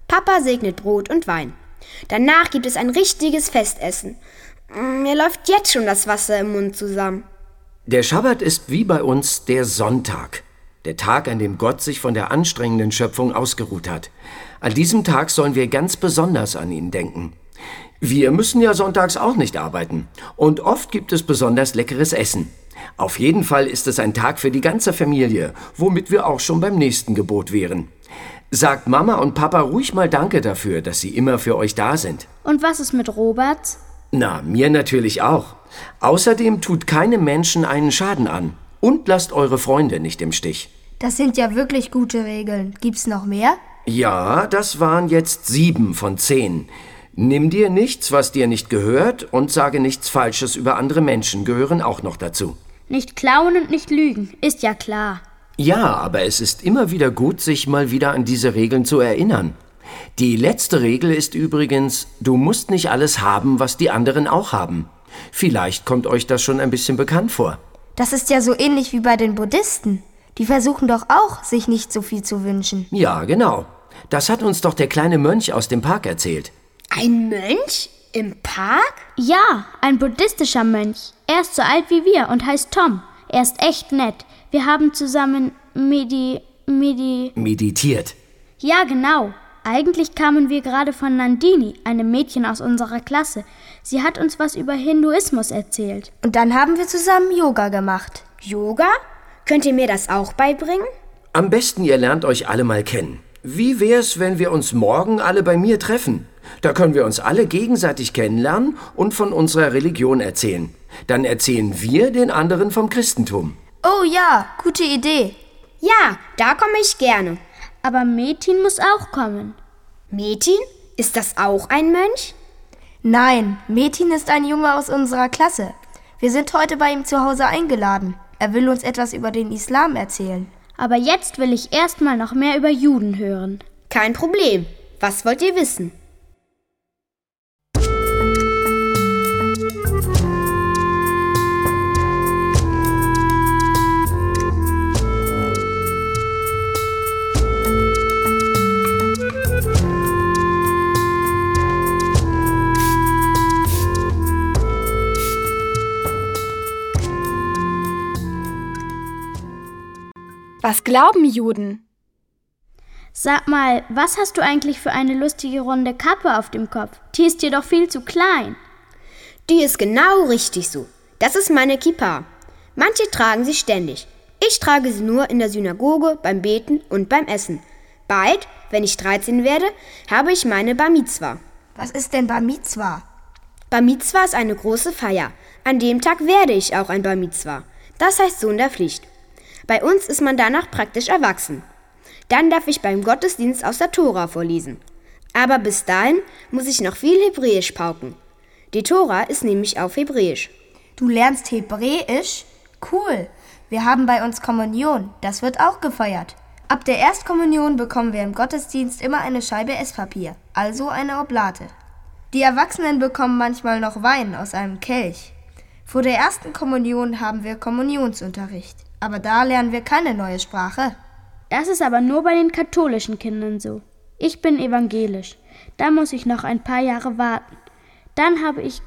Papa segnet Brot und Wein. Danach gibt es ein richtiges Festessen. Mir läuft jetzt schon das Wasser im Mund zusammen. Der Schabbat ist wie bei uns der Sonntag. Der Tag, an dem Gott sich von der anstrengenden Schöpfung ausgeruht hat. An diesem Tag sollen wir ganz besonders an ihn denken. Wir müssen ja sonntags auch nicht arbeiten. Und oft gibt es besonders leckeres Essen. Auf jeden Fall ist es ein Tag für die ganze Familie, womit wir auch schon beim nächsten Gebot wären. Sagt Mama und Papa ruhig mal Danke dafür, dass sie immer für euch da sind. Und was ist mit Robert? Na, mir natürlich auch. Außerdem tut keinem Menschen einen Schaden an. Und lasst eure Freunde nicht im Stich. Das sind ja wirklich gute Regeln. Gibt's noch mehr? Ja, das waren jetzt sieben von zehn. Nimm dir nichts, was dir nicht gehört, und sage nichts Falsches über andere Menschen, gehören auch noch dazu. Nicht klauen und nicht lügen, ist ja klar. Ja, aber es ist immer wieder gut, sich mal wieder an diese Regeln zu erinnern. Die letzte Regel ist übrigens, du musst nicht alles haben, was die anderen auch haben. Vielleicht kommt euch das schon ein bisschen bekannt vor. Das ist ja so ähnlich wie bei den Buddhisten. Die versuchen doch auch, sich nicht so viel zu wünschen. Ja, genau. Das hat uns doch der kleine Mönch aus dem Park erzählt. Ein Mönch? Im Park? Ja, ein buddhistischer Mönch. Er ist so alt wie wir und heißt Tom. Er ist echt nett. Wir haben zusammen medi... medi... Meditiert. Ja, genau. Eigentlich kamen wir gerade von Nandini, einem Mädchen aus unserer Klasse. Sie hat uns was über Hinduismus erzählt. Und dann haben wir zusammen Yoga gemacht. Yoga? Könnt ihr mir das auch beibringen? Am besten, ihr lernt euch alle mal kennen. Wie wär's, wenn wir uns morgen alle bei mir treffen? Da können wir uns alle gegenseitig kennenlernen und von unserer Religion erzählen. Dann erzählen wir den anderen vom Christentum. Oh ja, gute Idee. Ja, da komme ich gerne. Aber Metin muss auch kommen. Metin? Ist das auch ein Mönch? Nein, Metin ist ein Junge aus unserer Klasse. Wir sind heute bei ihm zu Hause eingeladen. Er will uns etwas über den Islam erzählen. Aber jetzt will ich erstmal noch mehr über Juden hören. Kein Problem. Was wollt ihr wissen? Was glauben Juden? Sag mal, was hast du eigentlich für eine lustige runde Kappe auf dem Kopf? Die ist dir doch viel zu klein. Die ist genau richtig so. Das ist meine Kippa. Manche tragen sie ständig. Ich trage sie nur in der Synagoge, beim Beten und beim Essen. Bald, wenn ich dreizehn werde, habe ich meine Bar Mitzwa. Was ist denn Bar Mitzwa? Bar Mitzwa ist eine große Feier. An dem Tag werde ich auch ein Bar Mitzwa. Das heißt Sohn der Pflicht. Bei uns ist man danach praktisch erwachsen. Dann darf ich beim Gottesdienst aus der Tora vorlesen. Aber bis dahin muss ich noch viel Hebräisch pauken. Die Tora ist nämlich auf Hebräisch. Du lernst Hebräisch? Cool. Wir haben bei uns Kommunion. Das wird auch gefeiert. Ab der Erstkommunion bekommen wir im Gottesdienst immer eine Scheibe Esspapier, also eine Oblate. Die Erwachsenen bekommen manchmal noch Wein aus einem Kelch. Vor der ersten Kommunion haben wir Kommunionsunterricht. Aber da lernen wir keine neue Sprache. Das ist aber nur bei den katholischen Kindern so. Ich bin evangelisch. Da muss ich noch ein paar Jahre warten. Dann habe ich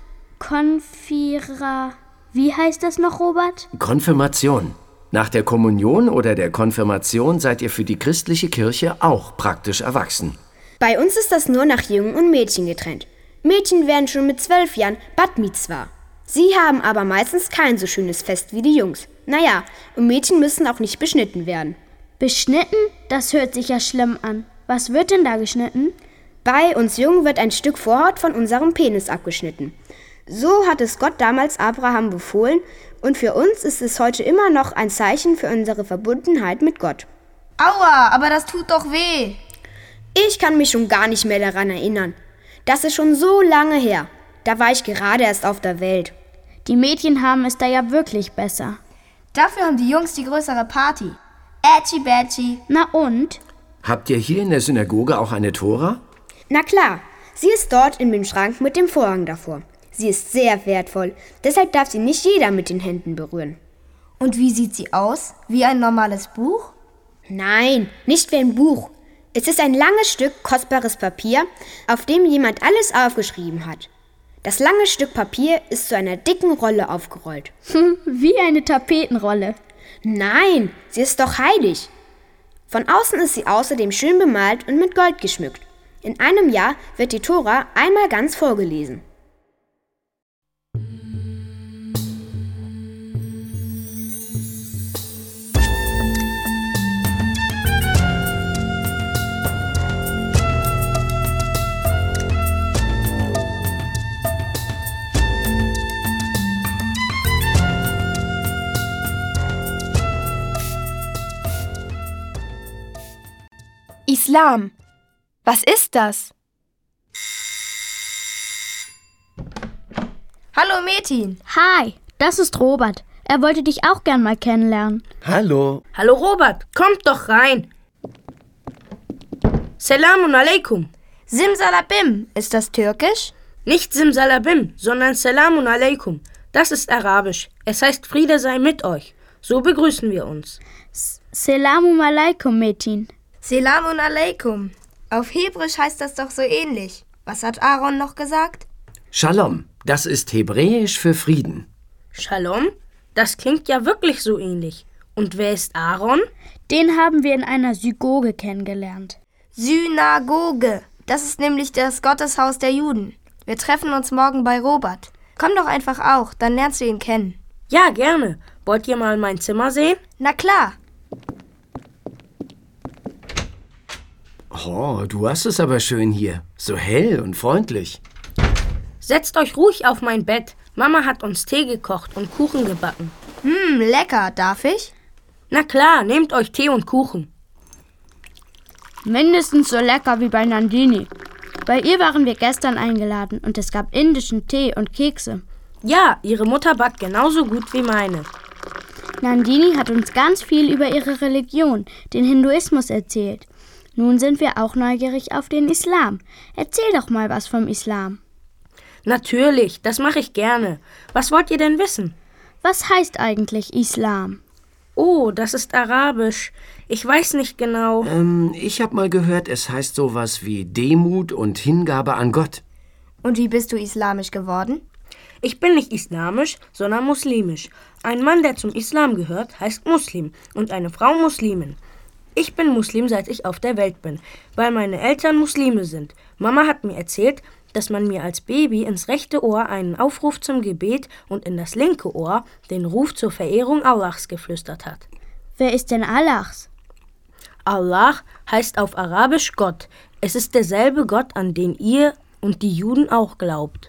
Konfira... Wie heißt das noch, Robert? Konfirmation. Nach der Kommunion oder der Konfirmation seid ihr für die christliche Kirche auch praktisch erwachsen. Bei uns ist das nur nach Jungen und Mädchen getrennt. Mädchen werden schon mit zwölf Jahren Bat Mitzwa. Sie haben aber meistens kein so schönes Fest wie die Jungs. Naja, und Mädchen müssen auch nicht beschnitten werden. Beschnitten? Das hört sich ja schlimm an. Was wird denn da geschnitten? Bei uns Jungen wird ein Stück Vorhaut von unserem Penis abgeschnitten. So hat es Gott damals Abraham befohlen und für uns ist es heute immer noch ein Zeichen für unsere Verbundenheit mit Gott. Aua, aber das tut doch weh. Ich kann mich schon gar nicht mehr daran erinnern. Das ist schon so lange her. Da war ich gerade erst auf der Welt. Die Mädchen haben es da ja wirklich besser. Dafür haben die Jungs die größere Party. Ätschi bätschi. Na und? Habt ihr hier in der Synagoge auch eine Tora? Na klar, sie ist dort in dem Schrank mit dem Vorhang davor. Sie ist sehr wertvoll, deshalb darf sie nicht jeder mit den Händen berühren. Und wie sieht sie aus? Wie ein normales Buch? Nein, nicht wie ein Buch. Es ist ein langes Stück kostbares Papier, auf dem jemand alles aufgeschrieben hat. Das lange Stück Papier ist zu einer dicken Rolle aufgerollt. Wie eine Tapetenrolle. Nein, sie ist doch heilig. Von außen ist sie außerdem schön bemalt und mit Gold geschmückt. In einem Jahr wird die Tora einmal ganz vorgelesen. Islam. Was ist das? Hallo Metin. Hi, das ist Robert. Er wollte dich auch gern mal kennenlernen. Hallo. Hallo Robert, kommt doch rein. Selamun alaikum. Simsalabim, ist das türkisch? Nicht Simsalabim, sondern Selamun alaikum. Das ist arabisch. Es heißt Friede sei mit euch. So begrüßen wir uns. Selamun alaikum, Metin. Selamun alaikum. Auf Hebräisch heißt das doch so ähnlich. Was hat Aaron noch gesagt? Shalom, das ist Hebräisch für Frieden. Shalom? Das klingt ja wirklich so ähnlich. Und wer ist Aaron? Den haben wir in einer Synagoge kennengelernt. Synagoge. Das ist nämlich das Gotteshaus der Juden. Wir treffen uns morgen bei Robert. Komm doch einfach auch, dann lernst du ihn kennen. Ja, gerne. Wollt ihr mal mein Zimmer sehen? Na klar. Oh, du hast es aber schön hier. So hell und freundlich. Setzt euch ruhig auf mein Bett. Mama hat uns Tee gekocht und Kuchen gebacken. Hm, lecker. Darf ich? Na klar, nehmt euch Tee und Kuchen. Mindestens so lecker wie bei Nandini. Bei ihr waren wir gestern eingeladen und es gab indischen Tee und Kekse. Ja, ihre Mutter backt genauso gut wie meine. Nandini hat uns ganz viel über ihre Religion, den Hinduismus, erzählt. Nun sind wir auch neugierig auf den Islam. Erzähl doch mal was vom Islam. Natürlich, das mache ich gerne. Was wollt ihr denn wissen? Was heißt eigentlich Islam? Oh, das ist arabisch. Ich weiß nicht genau. Ähm, ich habe mal gehört, es heißt sowas wie Demut und Hingabe an Gott. Und wie bist du islamisch geworden? Ich bin nicht islamisch, sondern muslimisch. Ein Mann, der zum Islam gehört, heißt Muslim und eine Frau Muslimin. Ich bin Muslim, seit ich auf der Welt bin, weil meine Eltern Muslime sind. Mama hat mir erzählt, dass man mir als Baby ins rechte Ohr einen Aufruf zum Gebet und in das linke Ohr den Ruf zur Verehrung Allahs geflüstert hat. Wer ist denn Allahs? Allah heißt auf Arabisch Gott. Es ist derselbe Gott, an den ihr und die Juden auch glaubt.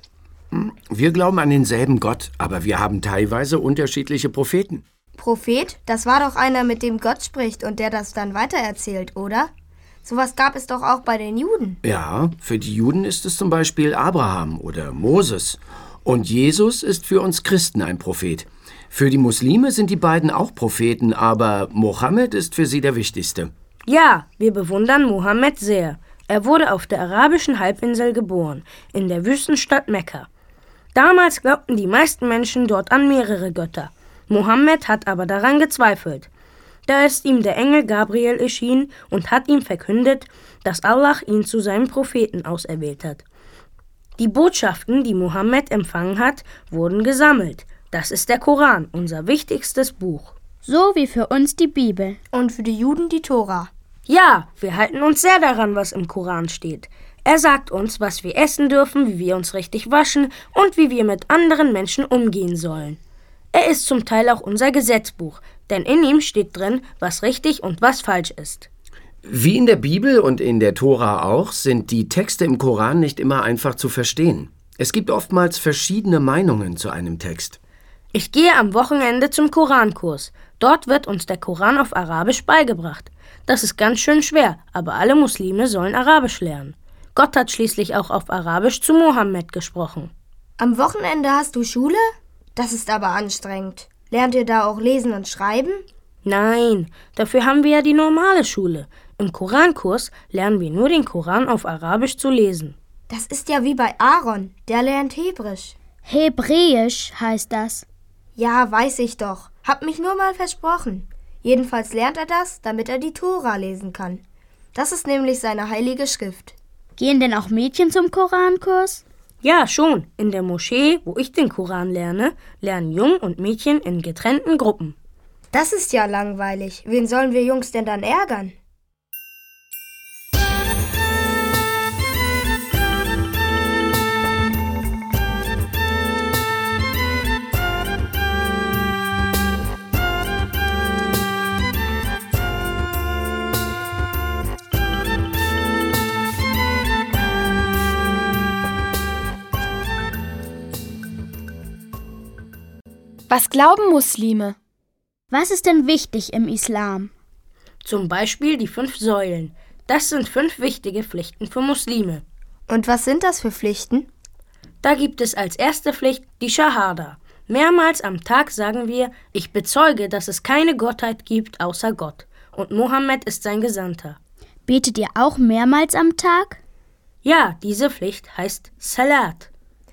Wir glauben an denselben Gott, aber wir haben teilweise unterschiedliche Propheten. Prophet? Das war doch einer, mit dem Gott spricht und der das dann weitererzählt, oder? Sowas gab es doch auch bei den Juden. Ja, für die Juden ist es zum Beispiel Abraham oder Moses. Und Jesus ist für uns Christen ein Prophet. Für die Muslime sind die beiden auch Propheten, aber Mohammed ist für sie der wichtigste. Ja, wir bewundern Mohammed sehr. Er wurde auf der arabischen Halbinsel geboren, in der Wüstenstadt Mekka. Damals glaubten die meisten Menschen dort an mehrere Götter. Mohammed hat aber daran gezweifelt. Da ist ihm der Engel Gabriel erschienen und hat ihm verkündet, dass Allah ihn zu seinem Propheten auserwählt hat. Die Botschaften, die Mohammed empfangen hat, wurden gesammelt. Das ist der Koran, unser wichtigstes Buch. So wie für uns die Bibel. Und für die Juden die Tora. Ja, wir halten uns sehr daran, was im Koran steht. Er sagt uns, was wir essen dürfen, wie wir uns richtig waschen und wie wir mit anderen Menschen umgehen sollen. Er ist zum Teil auch unser Gesetzbuch, denn in ihm steht drin, was richtig und was falsch ist. Wie in der Bibel und in der Tora auch, sind die Texte im Koran nicht immer einfach zu verstehen. Es gibt oftmals verschiedene Meinungen zu einem Text. Ich gehe am Wochenende zum Korankurs. Dort wird uns der Koran auf Arabisch beigebracht. Das ist ganz schön schwer, aber alle Muslime sollen Arabisch lernen. Gott hat schließlich auch auf Arabisch zu Mohammed gesprochen. Am Wochenende hast du Schule? Das ist aber anstrengend. Lernt ihr da auch lesen und schreiben? Nein, dafür haben wir ja die normale Schule. Im Korankurs lernen wir nur den Koran auf Arabisch zu lesen. Das ist ja wie bei Aaron, der lernt Hebräisch. Hebräisch heißt das. Ja, weiß ich doch. Hab mich nur mal versprochen. Jedenfalls lernt er das, damit er die Tora lesen kann. Das ist nämlich seine heilige Schrift. Gehen denn auch Mädchen zum Korankurs? Ja, schon. In der Moschee, wo ich den Koran lerne, lernen Jungen und Mädchen in getrennten Gruppen. Das ist ja langweilig. Wen sollen wir Jungs denn dann ärgern? Was glauben Muslime? Was ist denn wichtig im Islam? Zum Beispiel die fünf Säulen. Das sind fünf wichtige Pflichten für Muslime. Und was sind das für Pflichten? Da gibt es als erste Pflicht die Shahada. Mehrmals am Tag sagen wir, ich bezeuge, dass es keine Gottheit gibt außer Gott. Und Mohammed ist sein Gesandter. Betet ihr auch mehrmals am Tag? Ja, diese Pflicht heißt Salat.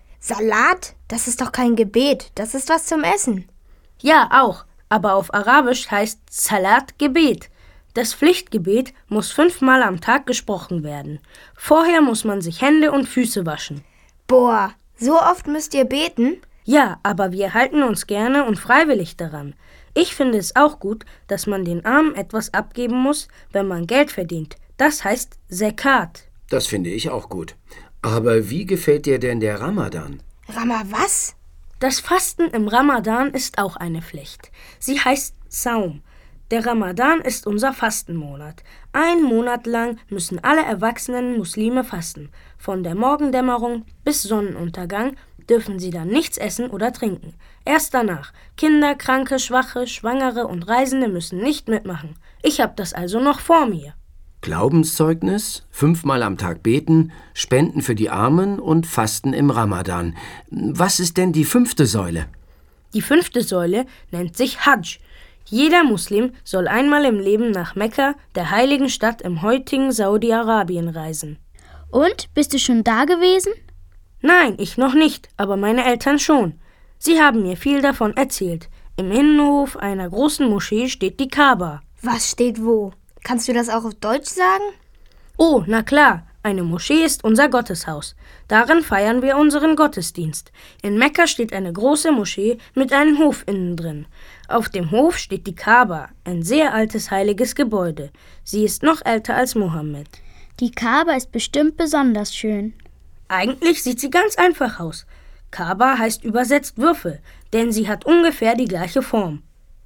Salat? Das ist doch kein Gebet, das ist was zum Essen. Ja, auch, aber auf Arabisch heißt Salat Gebet. Das Pflichtgebet muss fünfmal am Tag gesprochen werden. Vorher muss man sich Hände und Füße waschen. Boah, so oft müsst ihr beten? Ja, aber wir halten uns gerne und freiwillig daran. Ich finde es auch gut, dass man den Armen etwas abgeben muss, wenn man Geld verdient. Das heißt Zakat. Das finde ich auch gut. Aber wie gefällt dir denn der Ramadan? Rama was? Das Fasten im Ramadan ist auch eine Pflicht. Sie heißt Saum. Der Ramadan ist unser Fastenmonat. Ein Monat lang müssen alle erwachsenen Muslime fasten. Von der Morgendämmerung bis Sonnenuntergang dürfen sie dann nichts essen oder trinken. Erst danach. Kinder, Kranke, Schwache, Schwangere und Reisende müssen nicht mitmachen. Ich habe das also noch vor mir. Glaubenszeugnis, fünfmal am Tag beten, Spenden für die Armen und Fasten im Ramadan. Was ist denn die fünfte Säule? Die fünfte Säule nennt sich Hajj. Jeder Muslim soll einmal im Leben nach Mekka, der heiligen Stadt im heutigen Saudi-Arabien, reisen. Und, bist du schon da gewesen? Nein, ich noch nicht, aber meine Eltern schon. Sie haben mir viel davon erzählt. Im Innenhof einer großen Moschee steht die Kaaba. Was steht wo? Kannst du das auch auf Deutsch sagen? Oh, na klar. Eine Moschee ist unser Gotteshaus. Darin feiern wir unseren Gottesdienst. In Mekka steht eine große Moschee mit einem Hof innen drin. Auf dem Hof steht die Kaaba, ein sehr altes heiliges Gebäude. Sie ist noch älter als Mohammed. Die Kaaba ist bestimmt besonders schön. Eigentlich sieht sie ganz einfach aus. Kaaba heißt übersetzt Würfel, denn sie hat ungefähr die gleiche Form.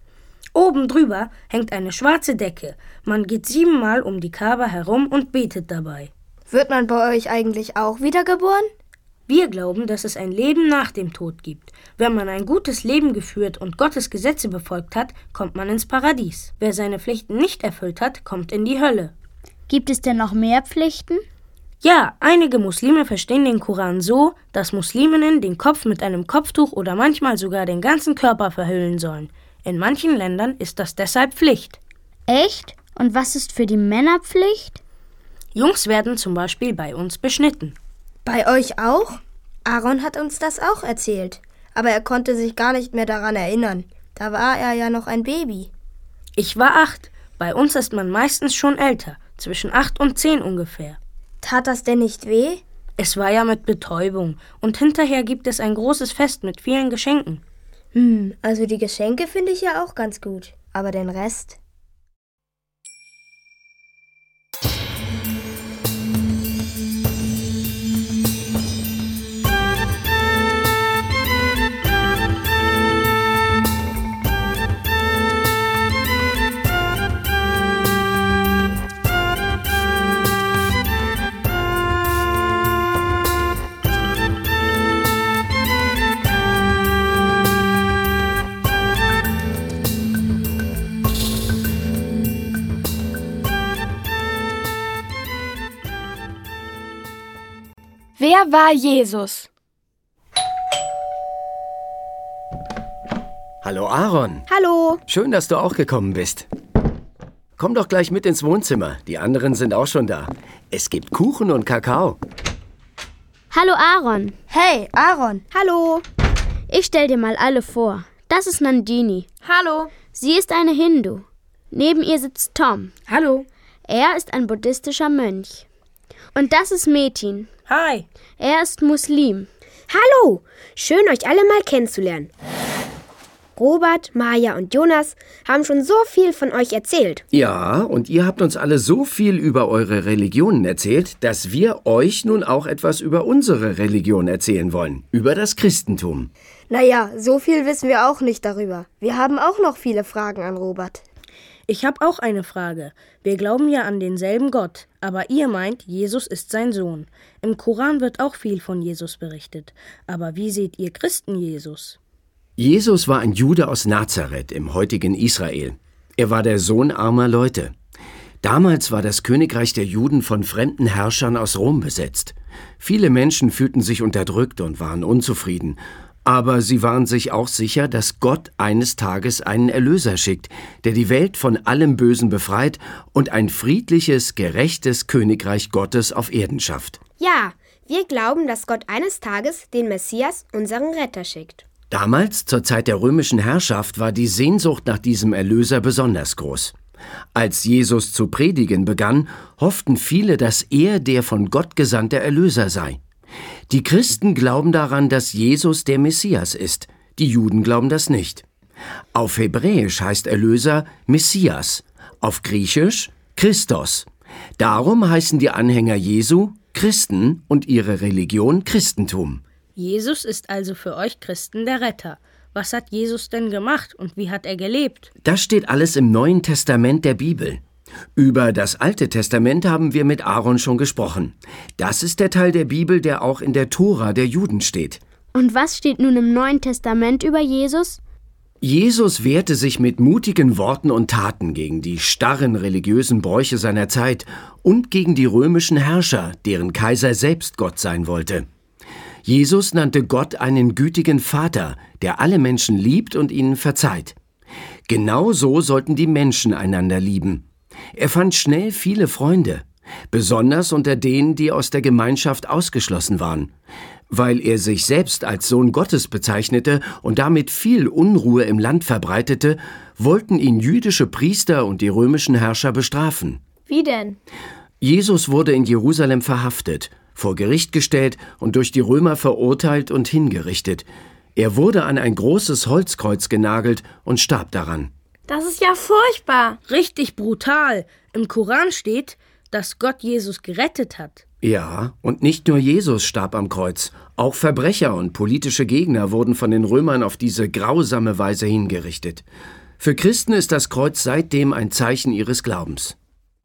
Oben drüber hängt eine schwarze Decke. Man geht siebenmal um die Kaaba herum und betet dabei. Wird man bei euch eigentlich auch wiedergeboren? Wir glauben, dass es ein Leben nach dem Tod gibt. Wenn man ein gutes Leben geführt und Gottes Gesetze befolgt hat, kommt man ins Paradies. Wer seine Pflichten nicht erfüllt hat, kommt in die Hölle. Gibt es denn noch mehr Pflichten? Ja, einige Muslime verstehen den Koran so, dass Musliminnen den Kopf mit einem Kopftuch oder manchmal sogar den ganzen Körper verhüllen sollen. In manchen Ländern ist das deshalb Pflicht. Echt? Und was ist für die Männer Pflicht? Jungs werden zum Beispiel bei uns beschnitten. Bei euch auch? Aaron hat uns das auch erzählt. Aber er konnte sich gar nicht mehr daran erinnern. Da war er ja noch ein Baby. Ich war acht. Bei uns ist man meistens schon älter. Zwischen acht und zehn ungefähr. Tat das denn nicht weh? Es war ja mit Betäubung. Und hinterher gibt es ein großes Fest mit vielen Geschenken. Hm, also die Geschenke finde ich ja auch ganz gut. Aber den Rest? Wer war Jesus? Hallo Aaron. Hallo. Schön, dass du auch gekommen bist. Komm doch gleich mit ins Wohnzimmer. Die anderen sind auch schon da. Es gibt Kuchen und Kakao. Hallo Aaron. Hey, Aaron. Hallo. Ich stell dir mal alle vor. Das ist Nandini. Hallo. Sie ist eine Hindu. Neben ihr sitzt Tom. Hallo. Er ist ein buddhistischer Mönch. Und das ist Metin. Hi. Er ist Muslim. Hallo, schön euch alle mal kennenzulernen. Robert, Maja und Jonas haben schon so viel von euch erzählt. Ja, und ihr habt uns alle so viel über eure Religionen erzählt, dass wir euch nun auch etwas über unsere Religion erzählen wollen, über das Christentum. Naja, so viel wissen wir auch nicht darüber. Wir haben auch noch viele Fragen an Robert. Ich habe auch eine Frage. Wir glauben ja an denselben Gott, aber ihr meint, Jesus ist sein Sohn. Im Koran wird auch viel von Jesus berichtet. Aber wie seht ihr Christen Jesus? Jesus war ein Jude aus Nazareth im heutigen Israel. Er war der Sohn armer Leute. Damals war das Königreich der Juden von fremden Herrschern aus Rom besetzt. Viele Menschen fühlten sich unterdrückt und waren unzufrieden. Aber sie waren sich auch sicher, dass Gott eines Tages einen Erlöser schickt, der die Welt von allem Bösen befreit und ein friedliches, gerechtes Königreich Gottes auf Erden schafft. Ja, wir glauben, dass Gott eines Tages den Messias, unseren Retter, schickt. Damals, zur Zeit der römischen Herrschaft, war die Sehnsucht nach diesem Erlöser besonders groß. Als Jesus zu predigen begann, hofften viele, dass er der von Gott gesandte Erlöser sei. Die Christen glauben daran, dass Jesus der Messias ist. Die Juden glauben das nicht. Auf Hebräisch heißt Erlöser Messias, auf Griechisch Christos. Darum heißen die Anhänger Jesu Christen und ihre Religion Christentum. Jesus ist also für euch Christen der Retter. Was hat Jesus denn gemacht und wie hat er gelebt? Das steht alles im Neuen Testament der Bibel. Über das Alte Testament haben wir mit Aaron schon gesprochen. Das ist der Teil der Bibel, der auch in der Tora der Juden steht. Und was steht nun im Neuen Testament über Jesus? Jesus wehrte sich mit mutigen Worten und Taten gegen die starren religiösen Bräuche seiner Zeit und gegen die römischen Herrscher, deren Kaiser selbst Gott sein wollte. Jesus nannte Gott einen gütigen Vater, der alle Menschen liebt und ihnen verzeiht. Genau so sollten die Menschen einander lieben. Er fand schnell viele Freunde, besonders unter denen, die aus der Gemeinschaft ausgeschlossen waren. Weil er sich selbst als Sohn Gottes bezeichnete und damit viel Unruhe im Land verbreitete, wollten ihn jüdische Priester und die römischen Herrscher bestrafen. Wie denn? Jesus wurde in Jerusalem verhaftet, vor Gericht gestellt und durch die Römer verurteilt und hingerichtet. Er wurde an ein großes Holzkreuz genagelt und starb daran. Das ist ja furchtbar. Richtig brutal. Im Koran steht, dass Gott Jesus gerettet hat. Ja, und nicht nur Jesus starb am Kreuz. Auch Verbrecher und politische Gegner wurden von den Römern auf diese grausame Weise hingerichtet. Für Christen ist das Kreuz seitdem ein Zeichen ihres Glaubens.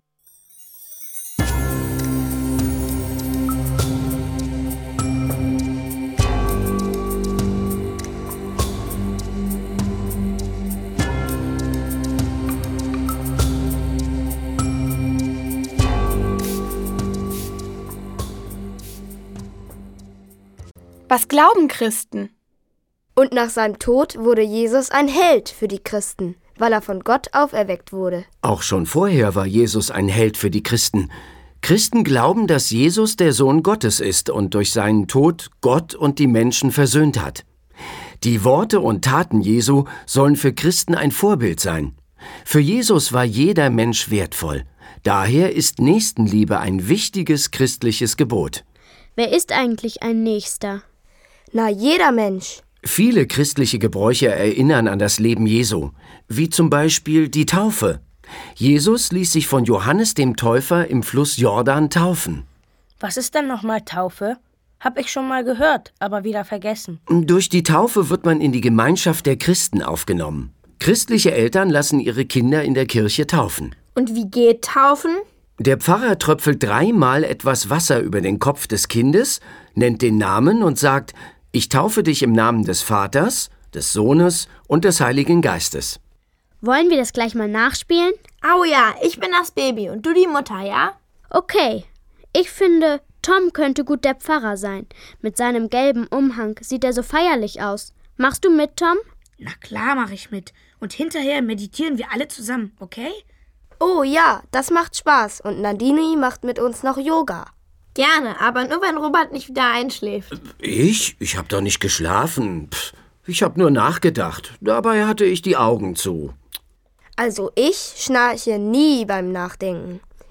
Was glauben Christen? Und nach seinem Tod wurde Jesus ein Held für die Christen, weil er von Gott auferweckt wurde. Auch schon vorher war Jesus ein Held für die Christen. Christen glauben, dass Jesus der Sohn Gottes ist und durch seinen Tod Gott und die Menschen versöhnt hat. Die Worte und Taten Jesu sollen für Christen ein Vorbild sein. Für Jesus war jeder Mensch wertvoll. Daher ist Nächstenliebe ein wichtiges christliches Gebot. Wer ist eigentlich ein Nächster? Na, jeder Mensch. Viele christliche Gebräuche erinnern an das Leben Jesu, wie zum Beispiel die Taufe. Jesus ließ sich von Johannes dem Täufer im Fluss Jordan taufen. Was ist denn nochmal Taufe? Hab ich schon mal gehört, aber wieder vergessen. Durch die Taufe wird man in die Gemeinschaft der Christen aufgenommen. Christliche Eltern lassen ihre Kinder in der Kirche taufen. Und wie geht Taufen? Der Pfarrer tröpfelt dreimal etwas Wasser über den Kopf des Kindes, nennt den Namen und sagt: Ich taufe dich im Namen des Vaters, des Sohnes und des Heiligen Geistes. Wollen wir das gleich mal nachspielen? Au ja, ich bin das Baby und du die Mutter, ja? Okay. Ich finde, Tom könnte gut der Pfarrer sein. Mit seinem gelben Umhang sieht er so feierlich aus. Machst du mit, Tom? Na klar mache ich mit. Und hinterher meditieren wir alle zusammen, okay? Oh ja, das macht Spaß. Und Nandini macht mit uns noch Yoga. Gerne, aber nur wenn Robert nicht wieder einschläft. Ich? Ich hab doch nicht geschlafen. Pff, ich hab nur nachgedacht. Dabei hatte ich die Augen zu. Also ich schnarche nie beim Nachdenken.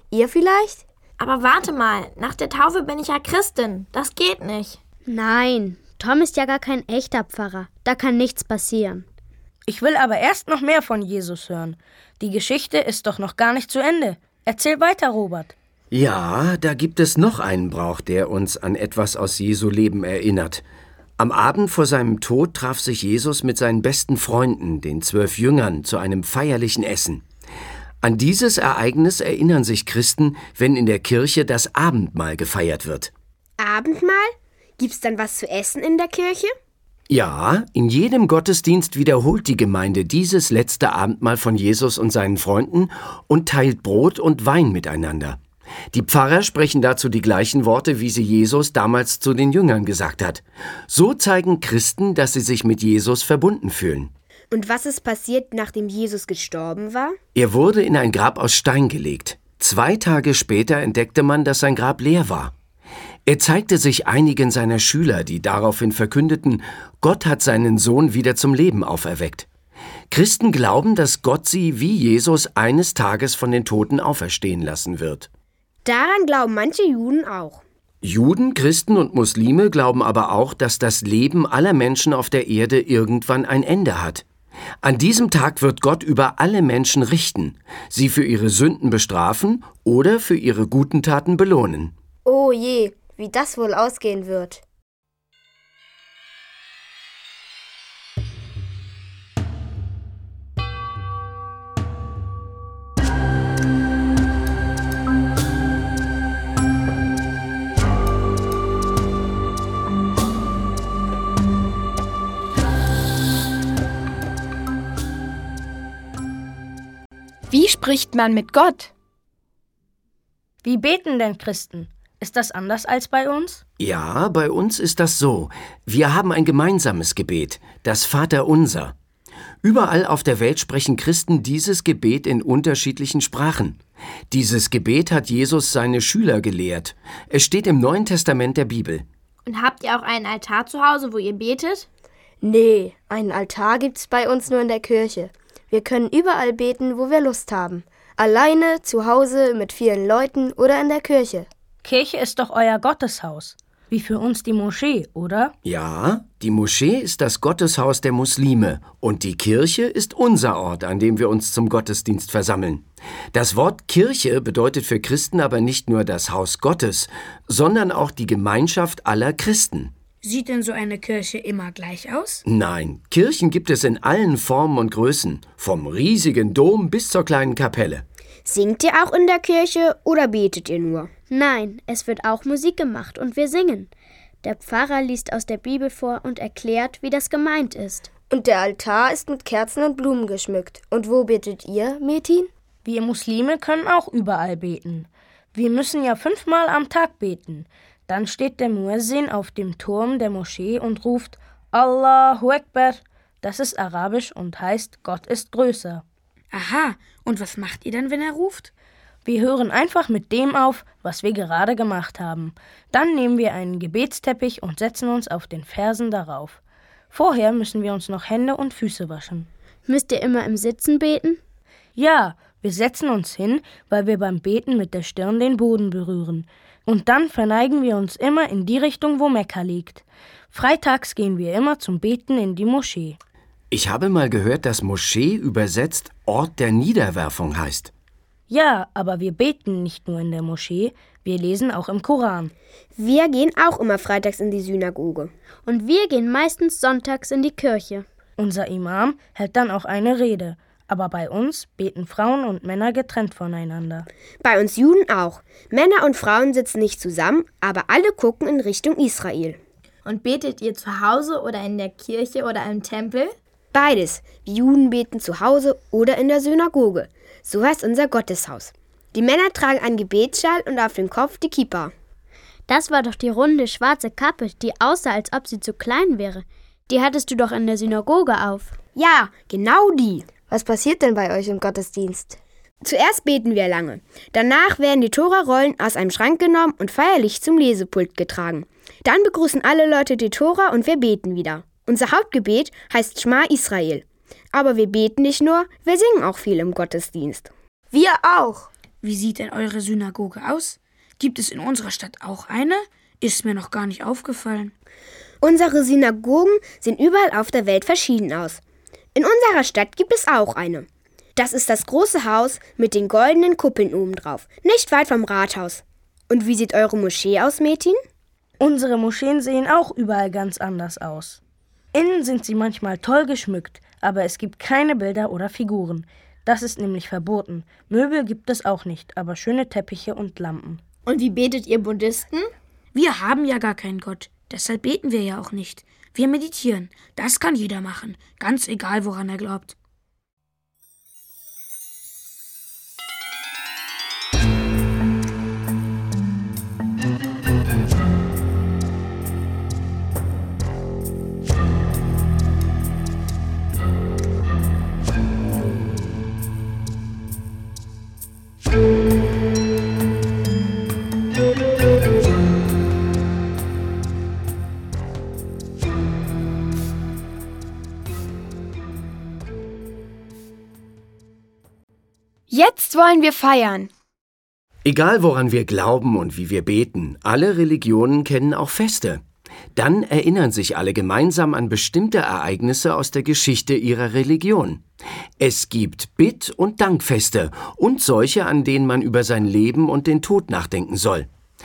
Ihr vielleicht? Aber warte mal, nach der Taufe bin ich ja Christin. Das geht nicht. Nein, Tom ist ja gar kein echter Pfarrer. Da kann nichts passieren. Ich will aber erst noch mehr von Jesus hören. Die Geschichte ist doch noch gar nicht zu Ende. Erzähl weiter, Robert. Ja, da gibt es noch einen Brauch, der uns an etwas aus Jesu Leben erinnert. Am Abend vor seinem Tod traf sich Jesus mit seinen besten Freunden, den zwölf Jüngern, zu einem feierlichen Essen. An dieses Ereignis erinnern sich Christen, wenn in der Kirche das Abendmahl gefeiert wird. Abendmahl? Gibt's dann was zu essen in der Kirche? Ja, in jedem Gottesdienst wiederholt die Gemeinde dieses letzte Abendmahl von Jesus und seinen Freunden und teilt Brot und Wein miteinander. Die Pfarrer sprechen dazu die gleichen Worte, wie sie Jesus damals zu den Jüngern gesagt hat. So zeigen Christen, dass sie sich mit Jesus verbunden fühlen. Und was ist passiert, nachdem Jesus gestorben war? Er wurde in ein Grab aus Stein gelegt. Zwei Tage später entdeckte man, dass sein Grab leer war. Er zeigte sich einigen seiner Schüler, die daraufhin verkündeten, Gott hat seinen Sohn wieder zum Leben auferweckt. Christen glauben, dass Gott sie wie Jesus eines Tages von den Toten auferstehen lassen wird. Daran glauben manche Juden auch. Juden, Christen und Muslime glauben aber auch, dass das Leben aller Menschen auf der Erde irgendwann ein Ende hat. An diesem Tag wird Gott über alle Menschen richten, sie für ihre Sünden bestrafen oder für ihre guten Taten belohnen. Oh je, wie das wohl ausgehen wird. Wie spricht man mit Gott? Wie beten denn Christen? Ist das anders als bei uns? Ja, bei uns ist das so. Wir haben ein gemeinsames Gebet, das Vaterunser. Überall auf der Welt sprechen Christen dieses Gebet in unterschiedlichen Sprachen. Dieses Gebet hat Jesus seine Schüler gelehrt. Es steht im Neuen Testament der Bibel. Und habt ihr auch einen Altar zu Hause, wo ihr betet? Nee, einen Altar gibt's bei uns nur in der Kirche. Wir können überall beten, wo wir Lust haben. Alleine, zu Hause, mit vielen Leuten oder in der Kirche. Kirche ist doch euer Gotteshaus. Wie für uns die Moschee, oder? Ja, die Moschee ist das Gotteshaus der Muslime und die Kirche ist unser Ort, an dem wir uns zum Gottesdienst versammeln. Das Wort Kirche bedeutet für Christen aber nicht nur das Haus Gottes, sondern auch die Gemeinschaft aller Christen. Sieht denn so eine Kirche immer gleich aus? Nein, Kirchen gibt es in allen Formen und Größen, vom riesigen Dom bis zur kleinen Kapelle. Singt ihr auch in der Kirche oder betet ihr nur? Nein, es wird auch Musik gemacht und wir singen. Der Pfarrer liest aus der Bibel vor und erklärt, wie das gemeint ist. Und der Altar ist mit Kerzen und Blumen geschmückt. Und wo betet ihr, Metin? Wir Muslime können auch überall beten. Wir müssen ja fünfmal am Tag beten. Dann steht der Muezzin auf dem Turm der Moschee und ruft Allahu Akbar. Das ist arabisch und heißt, Gott ist größer. Aha, und was macht ihr dann, wenn er ruft? Wir hören einfach mit dem auf, was wir gerade gemacht haben. Dann nehmen wir einen Gebetsteppich und setzen uns auf den Fersen darauf. Vorher müssen wir uns noch Hände und Füße waschen. Müsst ihr immer im Sitzen beten? Ja, wir setzen uns hin, weil wir beim Beten mit der Stirn den Boden berühren. Und dann verneigen wir uns immer in die Richtung, wo Mekka liegt. Freitags gehen wir immer zum Beten in die Moschee. Ich habe mal gehört, dass Moschee übersetzt Ort der Niederwerfung heißt. Ja, aber wir beten nicht nur in der Moschee, wir lesen auch im Koran. Wir gehen auch immer freitags in die Synagoge. Und wir gehen meistens sonntags in die Kirche. Unser Imam hält dann auch eine Rede. Aber bei uns beten Frauen und Männer getrennt voneinander. Bei uns Juden auch. Männer und Frauen sitzen nicht zusammen, aber alle gucken in Richtung Israel. Und betet ihr zu Hause oder in der Kirche oder im Tempel? Beides. Wir Juden beten zu Hause oder in der Synagoge. So heißt unser Gotteshaus. Die Männer tragen einen Gebetsschal und auf dem Kopf die Kippa. Das war doch die runde schwarze Kappe, die aussah, als ob sie zu klein wäre. Die hattest du doch in der Synagoge auf. Ja, genau die. Was passiert denn bei euch im Gottesdienst? Zuerst beten wir lange. Danach werden die Tora-Rollen aus einem Schrank genommen und feierlich zum Lesepult getragen. Dann begrüßen alle Leute die Tora und wir beten wieder. Unser Hauptgebet heißt Schma Israel. Aber wir beten nicht nur, wir singen auch viel im Gottesdienst. Wir auch. Wie sieht denn eure Synagoge aus? Gibt es in unserer Stadt auch eine? Ist mir noch gar nicht aufgefallen. Unsere Synagogen sehen überall auf der Welt verschieden aus. In unserer Stadt gibt es auch eine. Das ist das große Haus mit den goldenen Kuppeln obendrauf, nicht weit vom Rathaus. Und wie sieht eure Moschee aus, Metin? Unsere Moscheen sehen auch überall ganz anders aus. Innen sind sie manchmal toll geschmückt, aber es gibt keine Bilder oder Figuren. Das ist nämlich verboten. Möbel gibt es auch nicht, aber schöne Teppiche und Lampen. Und wie betet ihr Buddhisten? Wir haben ja gar keinen Gott, deshalb beten wir ja auch nicht. Wir meditieren, das kann jeder machen, ganz egal, woran er glaubt. Jetzt wollen wir feiern. Egal woran wir glauben und wie wir beten, alle Religionen kennen auch Feste. Dann erinnern sich alle gemeinsam an bestimmte Ereignisse aus der Geschichte ihrer Religion. Es gibt Bitt- und Dankfeste und solche, an denen man über sein Leben und den Tod nachdenken soll.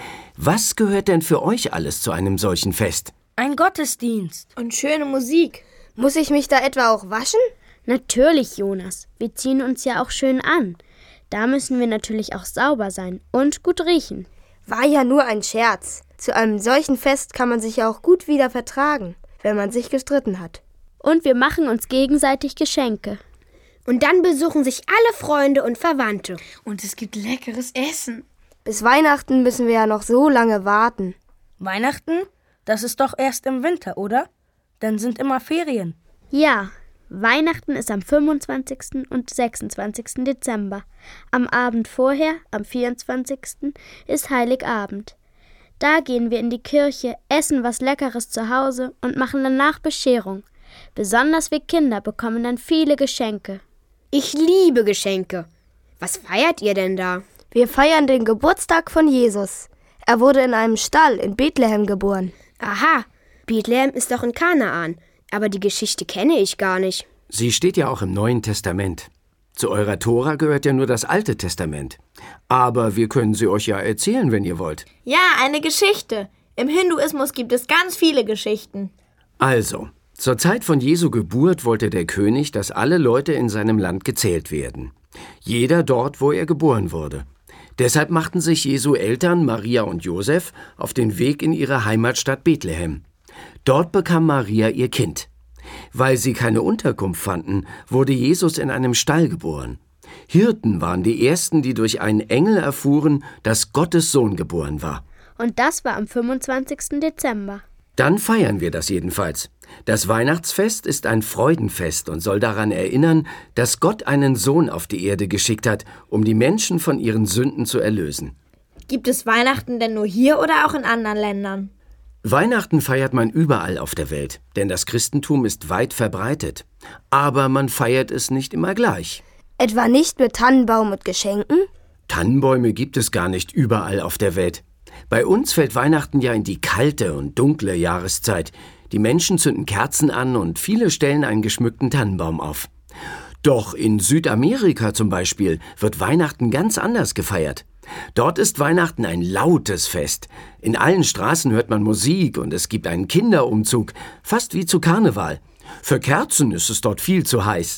Was gehört denn für euch alles zu einem solchen Fest? Ein Gottesdienst. Und schöne Musik. Muss ich mich da etwa auch waschen? Natürlich, Jonas. Wir ziehen uns ja auch schön an. Da müssen wir natürlich auch sauber sein und gut riechen. War ja nur ein Scherz. Zu einem solchen Fest kann man sich ja auch gut wieder vertragen, wenn man sich gestritten hat. Und wir machen uns gegenseitig Geschenke. Und dann besuchen sich alle Freunde und Verwandte. Und es gibt leckeres Essen. Bis Weihnachten müssen wir ja noch so lange warten. Weihnachten? Das ist doch erst im Winter, oder? Dann sind immer Ferien. Ja, Weihnachten ist am fünfundzwanzigsten und sechsundzwanzigsten Dezember. Am Abend vorher, am vierundzwanzigsten ist Heiligabend. Da gehen wir in die Kirche, essen was Leckeres zu Hause und machen danach Bescherung. Besonders wir Kinder bekommen dann viele Geschenke. Ich liebe Geschenke. Was feiert ihr denn da? Wir feiern den Geburtstag von Jesus. Er wurde in einem Stall in Bethlehem geboren. Aha, Bethlehem ist doch in Kanaan. Aber die Geschichte kenne ich gar nicht. Sie steht ja auch im Neuen Testament. Zu eurer Tora gehört ja nur das Alte Testament. Aber wir können sie euch ja erzählen, wenn ihr wollt. Ja, eine Geschichte. Im Hinduismus gibt es ganz viele Geschichten. Also, zur Zeit von Jesu Geburt wollte der König, dass alle Leute in seinem Land gezählt werden. Jeder dort, wo er geboren wurde. Deshalb machten sich Jesu Eltern, Maria und Josef, auf den Weg in ihre Heimatstadt Bethlehem. Dort bekam Maria ihr Kind. Weil sie keine Unterkunft fanden, wurde Jesus in einem Stall geboren. Hirten waren die ersten, die durch einen Engel erfuhren, dass Gottes Sohn geboren war. Und das war am fünfundzwanzigsten Dezember. Dann feiern wir das jedenfalls. Das Weihnachtsfest ist ein Freudenfest und soll daran erinnern, dass Gott einen Sohn auf die Erde geschickt hat, um die Menschen von ihren Sünden zu erlösen. Gibt es Weihnachten denn nur hier oder auch in anderen Ländern? Weihnachten feiert man überall auf der Welt, denn das Christentum ist weit verbreitet. Aber man feiert es nicht immer gleich. Etwa nicht mit Tannenbaum und Geschenken? Tannenbäume gibt es gar nicht überall auf der Welt. Bei uns fällt Weihnachten ja in die kalte und dunkle Jahreszeit. Die Menschen zünden Kerzen an und viele stellen einen geschmückten Tannenbaum auf. Doch in Südamerika zum Beispiel wird Weihnachten ganz anders gefeiert. Dort ist Weihnachten ein lautes Fest. In allen Straßen hört man Musik und es gibt einen Kinderumzug, fast wie zu Karneval. Für Kerzen ist es dort viel zu heiß.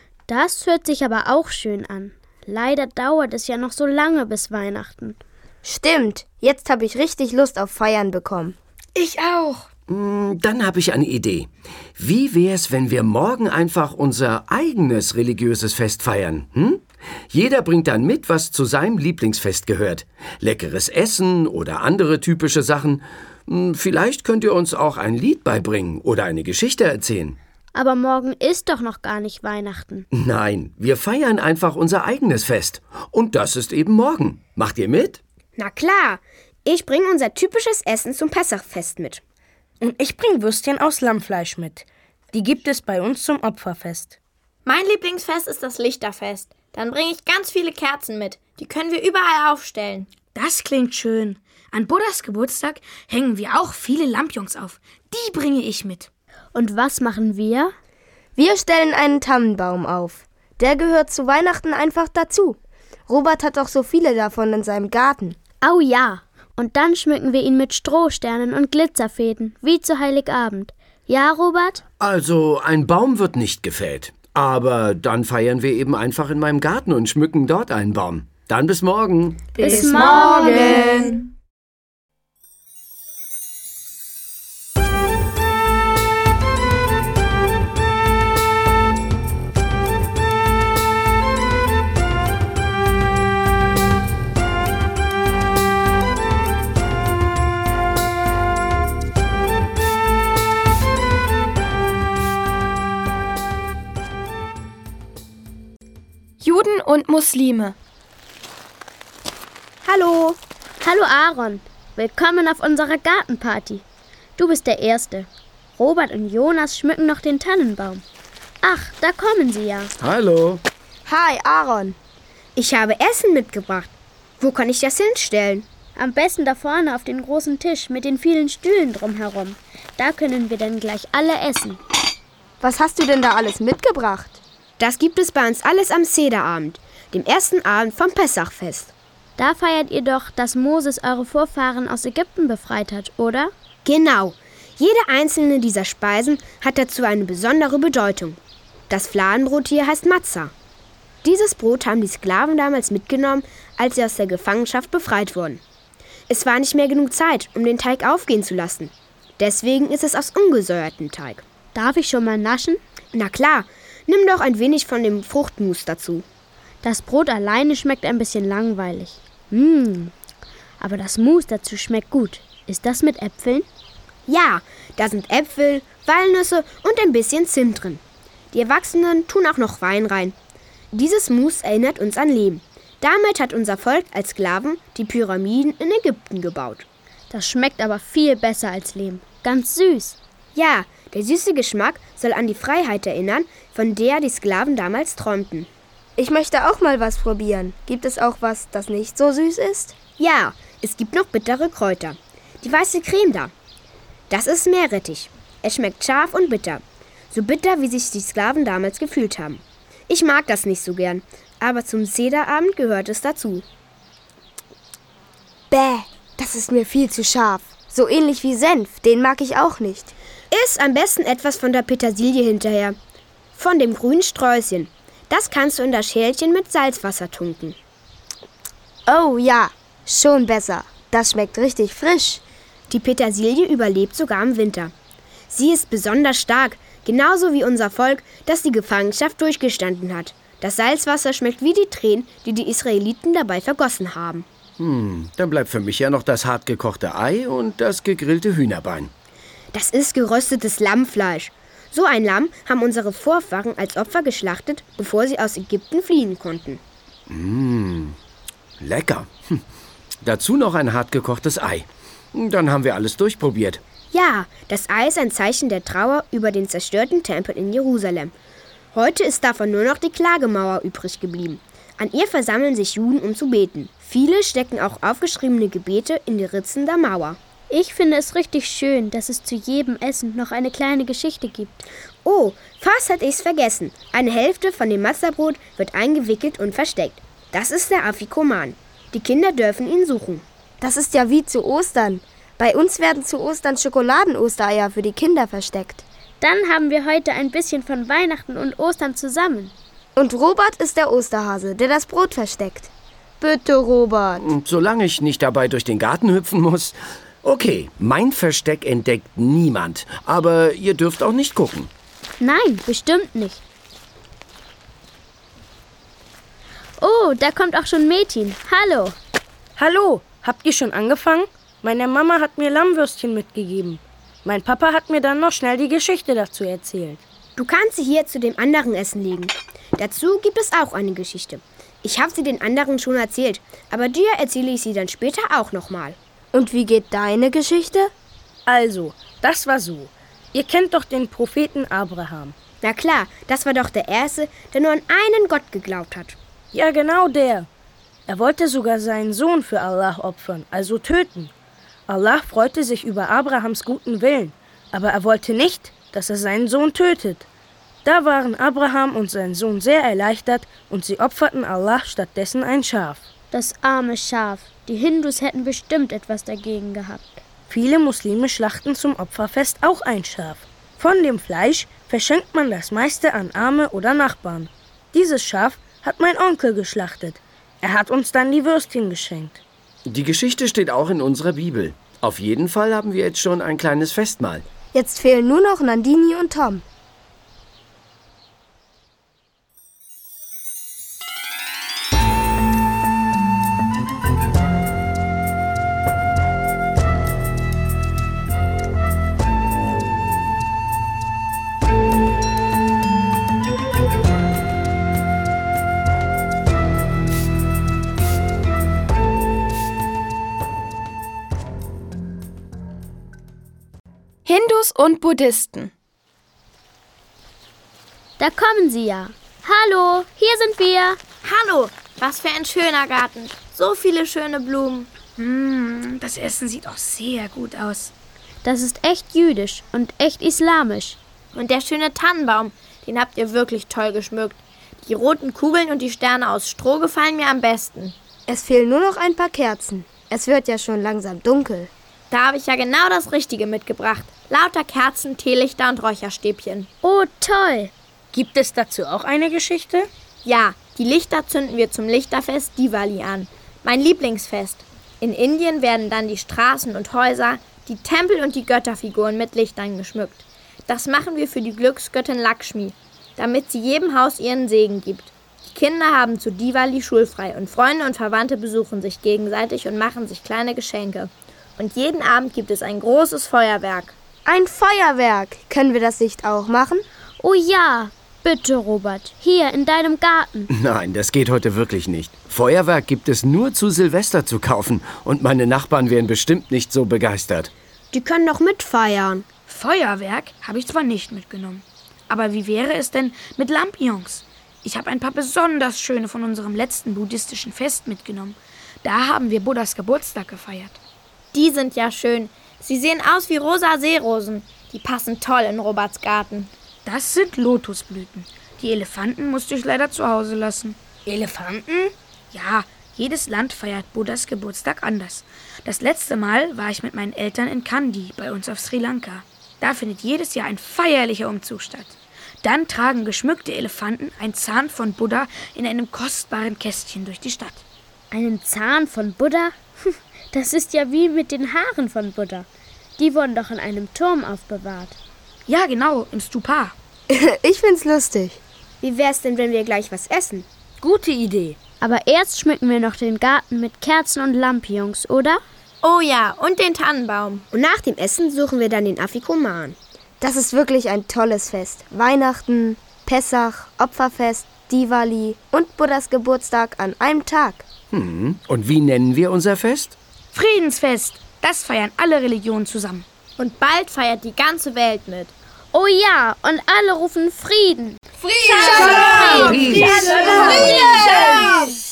Das hört sich aber auch schön an. Leider dauert es ja noch so lange bis Weihnachten. Stimmt, jetzt habe ich richtig Lust auf Feiern bekommen. Ich auch. Dann habe ich eine Idee. Wie wär's, wenn wir morgen einfach unser eigenes religiöses Fest feiern? Hm? Jeder bringt dann mit, was zu seinem Lieblingsfest gehört. Leckeres Essen oder andere typische Sachen. Vielleicht könnt ihr uns auch ein Lied beibringen oder eine Geschichte erzählen. Aber morgen ist doch noch gar nicht Weihnachten. Nein, wir feiern einfach unser eigenes Fest. Und das ist eben morgen. Macht ihr mit? Na klar, ich bringe unser typisches Essen zum Pessachfest mit. Und ich bringe Würstchen aus Lammfleisch mit. Die gibt es bei uns zum Opferfest. Mein Lieblingsfest ist das Lichterfest. Dann bringe ich ganz viele Kerzen mit. Die können wir überall aufstellen. Das klingt schön. An Buddhas Geburtstag hängen wir auch viele Lampions auf. Die bringe ich mit. Und was machen wir? Wir stellen einen Tannenbaum auf. Der gehört zu Weihnachten einfach dazu. Robert hat doch so viele davon in seinem Garten. Oh ja. Und dann schmücken wir ihn mit Strohsternen und Glitzerfäden, wie zu Heiligabend. Ja, Robert? Also, ein Baum wird nicht gefällt. Aber dann feiern wir eben einfach in meinem Garten und schmücken dort einen Baum. Dann bis morgen. Bis, bis morgen. Juden und Muslime. Hallo. Hallo Aaron. Willkommen auf unserer Gartenparty. Du bist der Erste. Robert und Jonas schmücken noch den Tannenbaum. Ach, da kommen sie ja. Hallo. Hi, Aaron. Ich habe Essen mitgebracht. Wo kann ich das hinstellen? Am besten da vorne auf den großen Tisch mit den vielen Stühlen drumherum. Da können wir dann gleich alle essen. Was hast du denn da alles mitgebracht? Das gibt es bei uns alles am Sederabend, dem ersten Abend vom Pessachfest. Da feiert ihr doch, dass Moses eure Vorfahren aus Ägypten befreit hat, oder? Genau. Jede einzelne dieser Speisen hat dazu eine besondere Bedeutung. Das Fladenbrot hier heißt Matzah. Dieses Brot haben die Sklaven damals mitgenommen, als sie aus der Gefangenschaft befreit wurden. Es war nicht mehr genug Zeit, um den Teig aufgehen zu lassen. Deswegen ist es aus ungesäuertem Teig. Darf ich schon mal naschen? Na klar. Nimm doch ein wenig von dem Fruchtmus dazu. Das Brot alleine schmeckt ein bisschen langweilig. Mmh. Aber das Mus dazu schmeckt gut. Ist das mit Äpfeln? Ja, da sind Äpfel, Walnüsse und ein bisschen Zimt drin. Die Erwachsenen tun auch noch Wein rein. Dieses Mus erinnert uns an Lehm. Damit hat unser Volk als Sklaven die Pyramiden in Ägypten gebaut. Das schmeckt aber viel besser als Lehm. Ganz süß. Ja, der süße Geschmack soll an die Freiheit erinnern, von der die Sklaven damals träumten. Ich möchte auch mal was probieren. Gibt es auch was, das nicht so süß ist? Ja, es gibt noch bittere Kräuter. Die weiße Creme da. Das ist Meerrettich. Es schmeckt scharf und bitter. So bitter, wie sich die Sklaven damals gefühlt haben. Ich mag das nicht so gern, aber zum Sederabend gehört es dazu. Bäh, das ist mir viel zu scharf. So ähnlich wie Senf, den mag ich auch nicht. Iss am besten etwas von der Petersilie hinterher. Von dem grünen Sträußchen. Das kannst du in das Schälchen mit Salzwasser tunken. Oh ja, schon besser. Das schmeckt richtig frisch. Die Petersilie überlebt sogar im Winter. Sie ist besonders stark, genauso wie unser Volk, das die Gefangenschaft durchgestanden hat. Das Salzwasser schmeckt wie die Tränen, die die Israeliten dabei vergossen haben. Hm, dann bleibt für mich ja noch das hart gekochte Ei und das gegrillte Hühnerbein. Das ist geröstetes Lammfleisch. So ein Lamm haben unsere Vorfahren als Opfer geschlachtet, bevor sie aus Ägypten fliehen konnten. Mmh, lecker. Hm. Dazu noch ein hart gekochtes Ei. Dann haben wir alles durchprobiert. Ja, das Ei ist ein Zeichen der Trauer über den zerstörten Tempel in Jerusalem. Heute ist davon nur noch die Klagemauer übrig geblieben. An ihr versammeln sich Juden, um zu beten. Viele stecken auch aufgeschriebene Gebete in die Ritzen der Mauer. Ich finde es richtig schön, dass es zu jedem Essen noch eine kleine Geschichte gibt. Oh, fast hatte ich's vergessen. Eine Hälfte von dem Matzahbrot wird eingewickelt und versteckt. Das ist der Afikoman. Die Kinder dürfen ihn suchen. Das ist ja wie zu Ostern. Bei uns werden zu Ostern Schokoladen-Ostereier für die Kinder versteckt. Dann haben wir heute ein bisschen von Weihnachten und Ostern zusammen. Und Robert ist der Osterhase, der das Brot versteckt. Bitte, Robert. Und solange ich nicht dabei durch den Garten hüpfen muss... Okay, mein Versteck entdeckt niemand, aber ihr dürft auch nicht gucken. Nein, bestimmt nicht. Oh, da kommt auch schon Metin. Hallo. Hallo, habt ihr schon angefangen? Meine Mama hat mir Lammwürstchen mitgegeben. Mein Papa hat mir dann noch schnell die Geschichte dazu erzählt. Du kannst sie hier zu dem anderen Essen legen. Dazu gibt es auch eine Geschichte. Ich habe sie den anderen schon erzählt, aber dir erzähle ich sie dann später auch nochmal. Und wie geht deine Geschichte? Also, das war so. Ihr kennt doch den Propheten Abraham. Na klar, das war doch der Erste, der nur an einen Gott geglaubt hat. Ja, genau der. Er wollte sogar seinen Sohn für Allah opfern, also töten. Allah freute sich über Abrahams guten Willen, aber er wollte nicht, dass er seinen Sohn tötet. Da waren Abraham und sein Sohn sehr erleichtert und sie opferten Allah stattdessen ein Schaf. Das arme Schaf. Die Hindus hätten bestimmt etwas dagegen gehabt. Viele Muslime schlachten zum Opferfest auch ein Schaf. Von dem Fleisch verschenkt man das meiste an Arme oder Nachbarn. Dieses Schaf hat mein Onkel geschlachtet. Er hat uns dann die Würstchen geschenkt. Die Geschichte steht auch in unserer Bibel. Auf jeden Fall haben wir jetzt schon ein kleines Festmahl. Jetzt fehlen nur noch Nandini und Tom. Hindus und Buddhisten. Da kommen sie ja. Hallo, hier sind wir. Hallo, was für ein schöner Garten. So viele schöne Blumen. Mm, das Essen sieht auch sehr gut aus. Das ist echt jüdisch und echt islamisch. Und der schöne Tannenbaum, den habt ihr wirklich toll geschmückt. Die roten Kugeln und die Sterne aus Stroh gefallen mir am besten. Es fehlen nur noch ein paar Kerzen. Es wird ja schon langsam dunkel. Da habe ich ja genau das Richtige mitgebracht. Lauter Kerzen, Teelichter und Räucherstäbchen. Oh, toll. Gibt es dazu auch eine Geschichte? Ja, die Lichter zünden wir zum Lichterfest Diwali an. Mein Lieblingsfest. In Indien werden dann die Straßen und Häuser, die Tempel und die Götterfiguren mit Lichtern geschmückt. Das machen wir für die Glücksgöttin Lakshmi, damit sie jedem Haus ihren Segen gibt. Die Kinder haben zu Diwali schulfrei und Freunde und Verwandte besuchen sich gegenseitig und machen sich kleine Geschenke. Und jeden Abend gibt es ein großes Feuerwerk. Ein Feuerwerk! Können wir das nicht auch machen? Oh ja, bitte, Robert. Hier in deinem Garten. Nein, das geht heute wirklich nicht. Feuerwerk gibt es nur zu Silvester zu kaufen und meine Nachbarn wären bestimmt nicht so begeistert. Die können doch mitfeiern. Feuerwerk habe ich zwar nicht mitgenommen. Aber wie wäre es denn mit Lampions? Ich habe ein paar besonders schöne von unserem letzten buddhistischen Fest mitgenommen. Da haben wir Buddhas Geburtstag gefeiert. Die sind ja schön. Sie sehen aus wie rosa Seerosen. Die passen toll in Roberts Garten. Das sind Lotusblüten. Die Elefanten musste ich leider zu Hause lassen. Elefanten? Ja, jedes Land feiert Buddhas Geburtstag anders. Das letzte Mal war ich mit meinen Eltern in Kandy, bei uns auf Sri Lanka. Da findet jedes Jahr ein feierlicher Umzug statt. Dann tragen geschmückte Elefanten einen Zahn von Buddha in einem kostbaren Kästchen durch die Stadt. Einen Zahn von Buddha? Das ist ja wie mit den Haaren von Buddha. Die wurden doch in einem Turm aufbewahrt. Ja, genau, im Stupa. Ich find's lustig. Wie wär's denn, wenn wir gleich was essen? Gute Idee. Aber erst schmücken wir noch den Garten mit Kerzen und Lampions, oder? Oh ja, und den Tannenbaum. Und nach dem Essen suchen wir dann den Afikoman. Das ist wirklich ein tolles Fest. Weihnachten, Pessach, Opferfest, Diwali und Buddhas Geburtstag an einem Tag. Hm, und wie nennen wir unser Fest? Friedensfest. Das feiern alle Religionen zusammen. Und bald feiert die ganze Welt mit. Oh ja, und alle rufen Frieden. Frieden! Frieden! Frieden! Frieden! Frieden!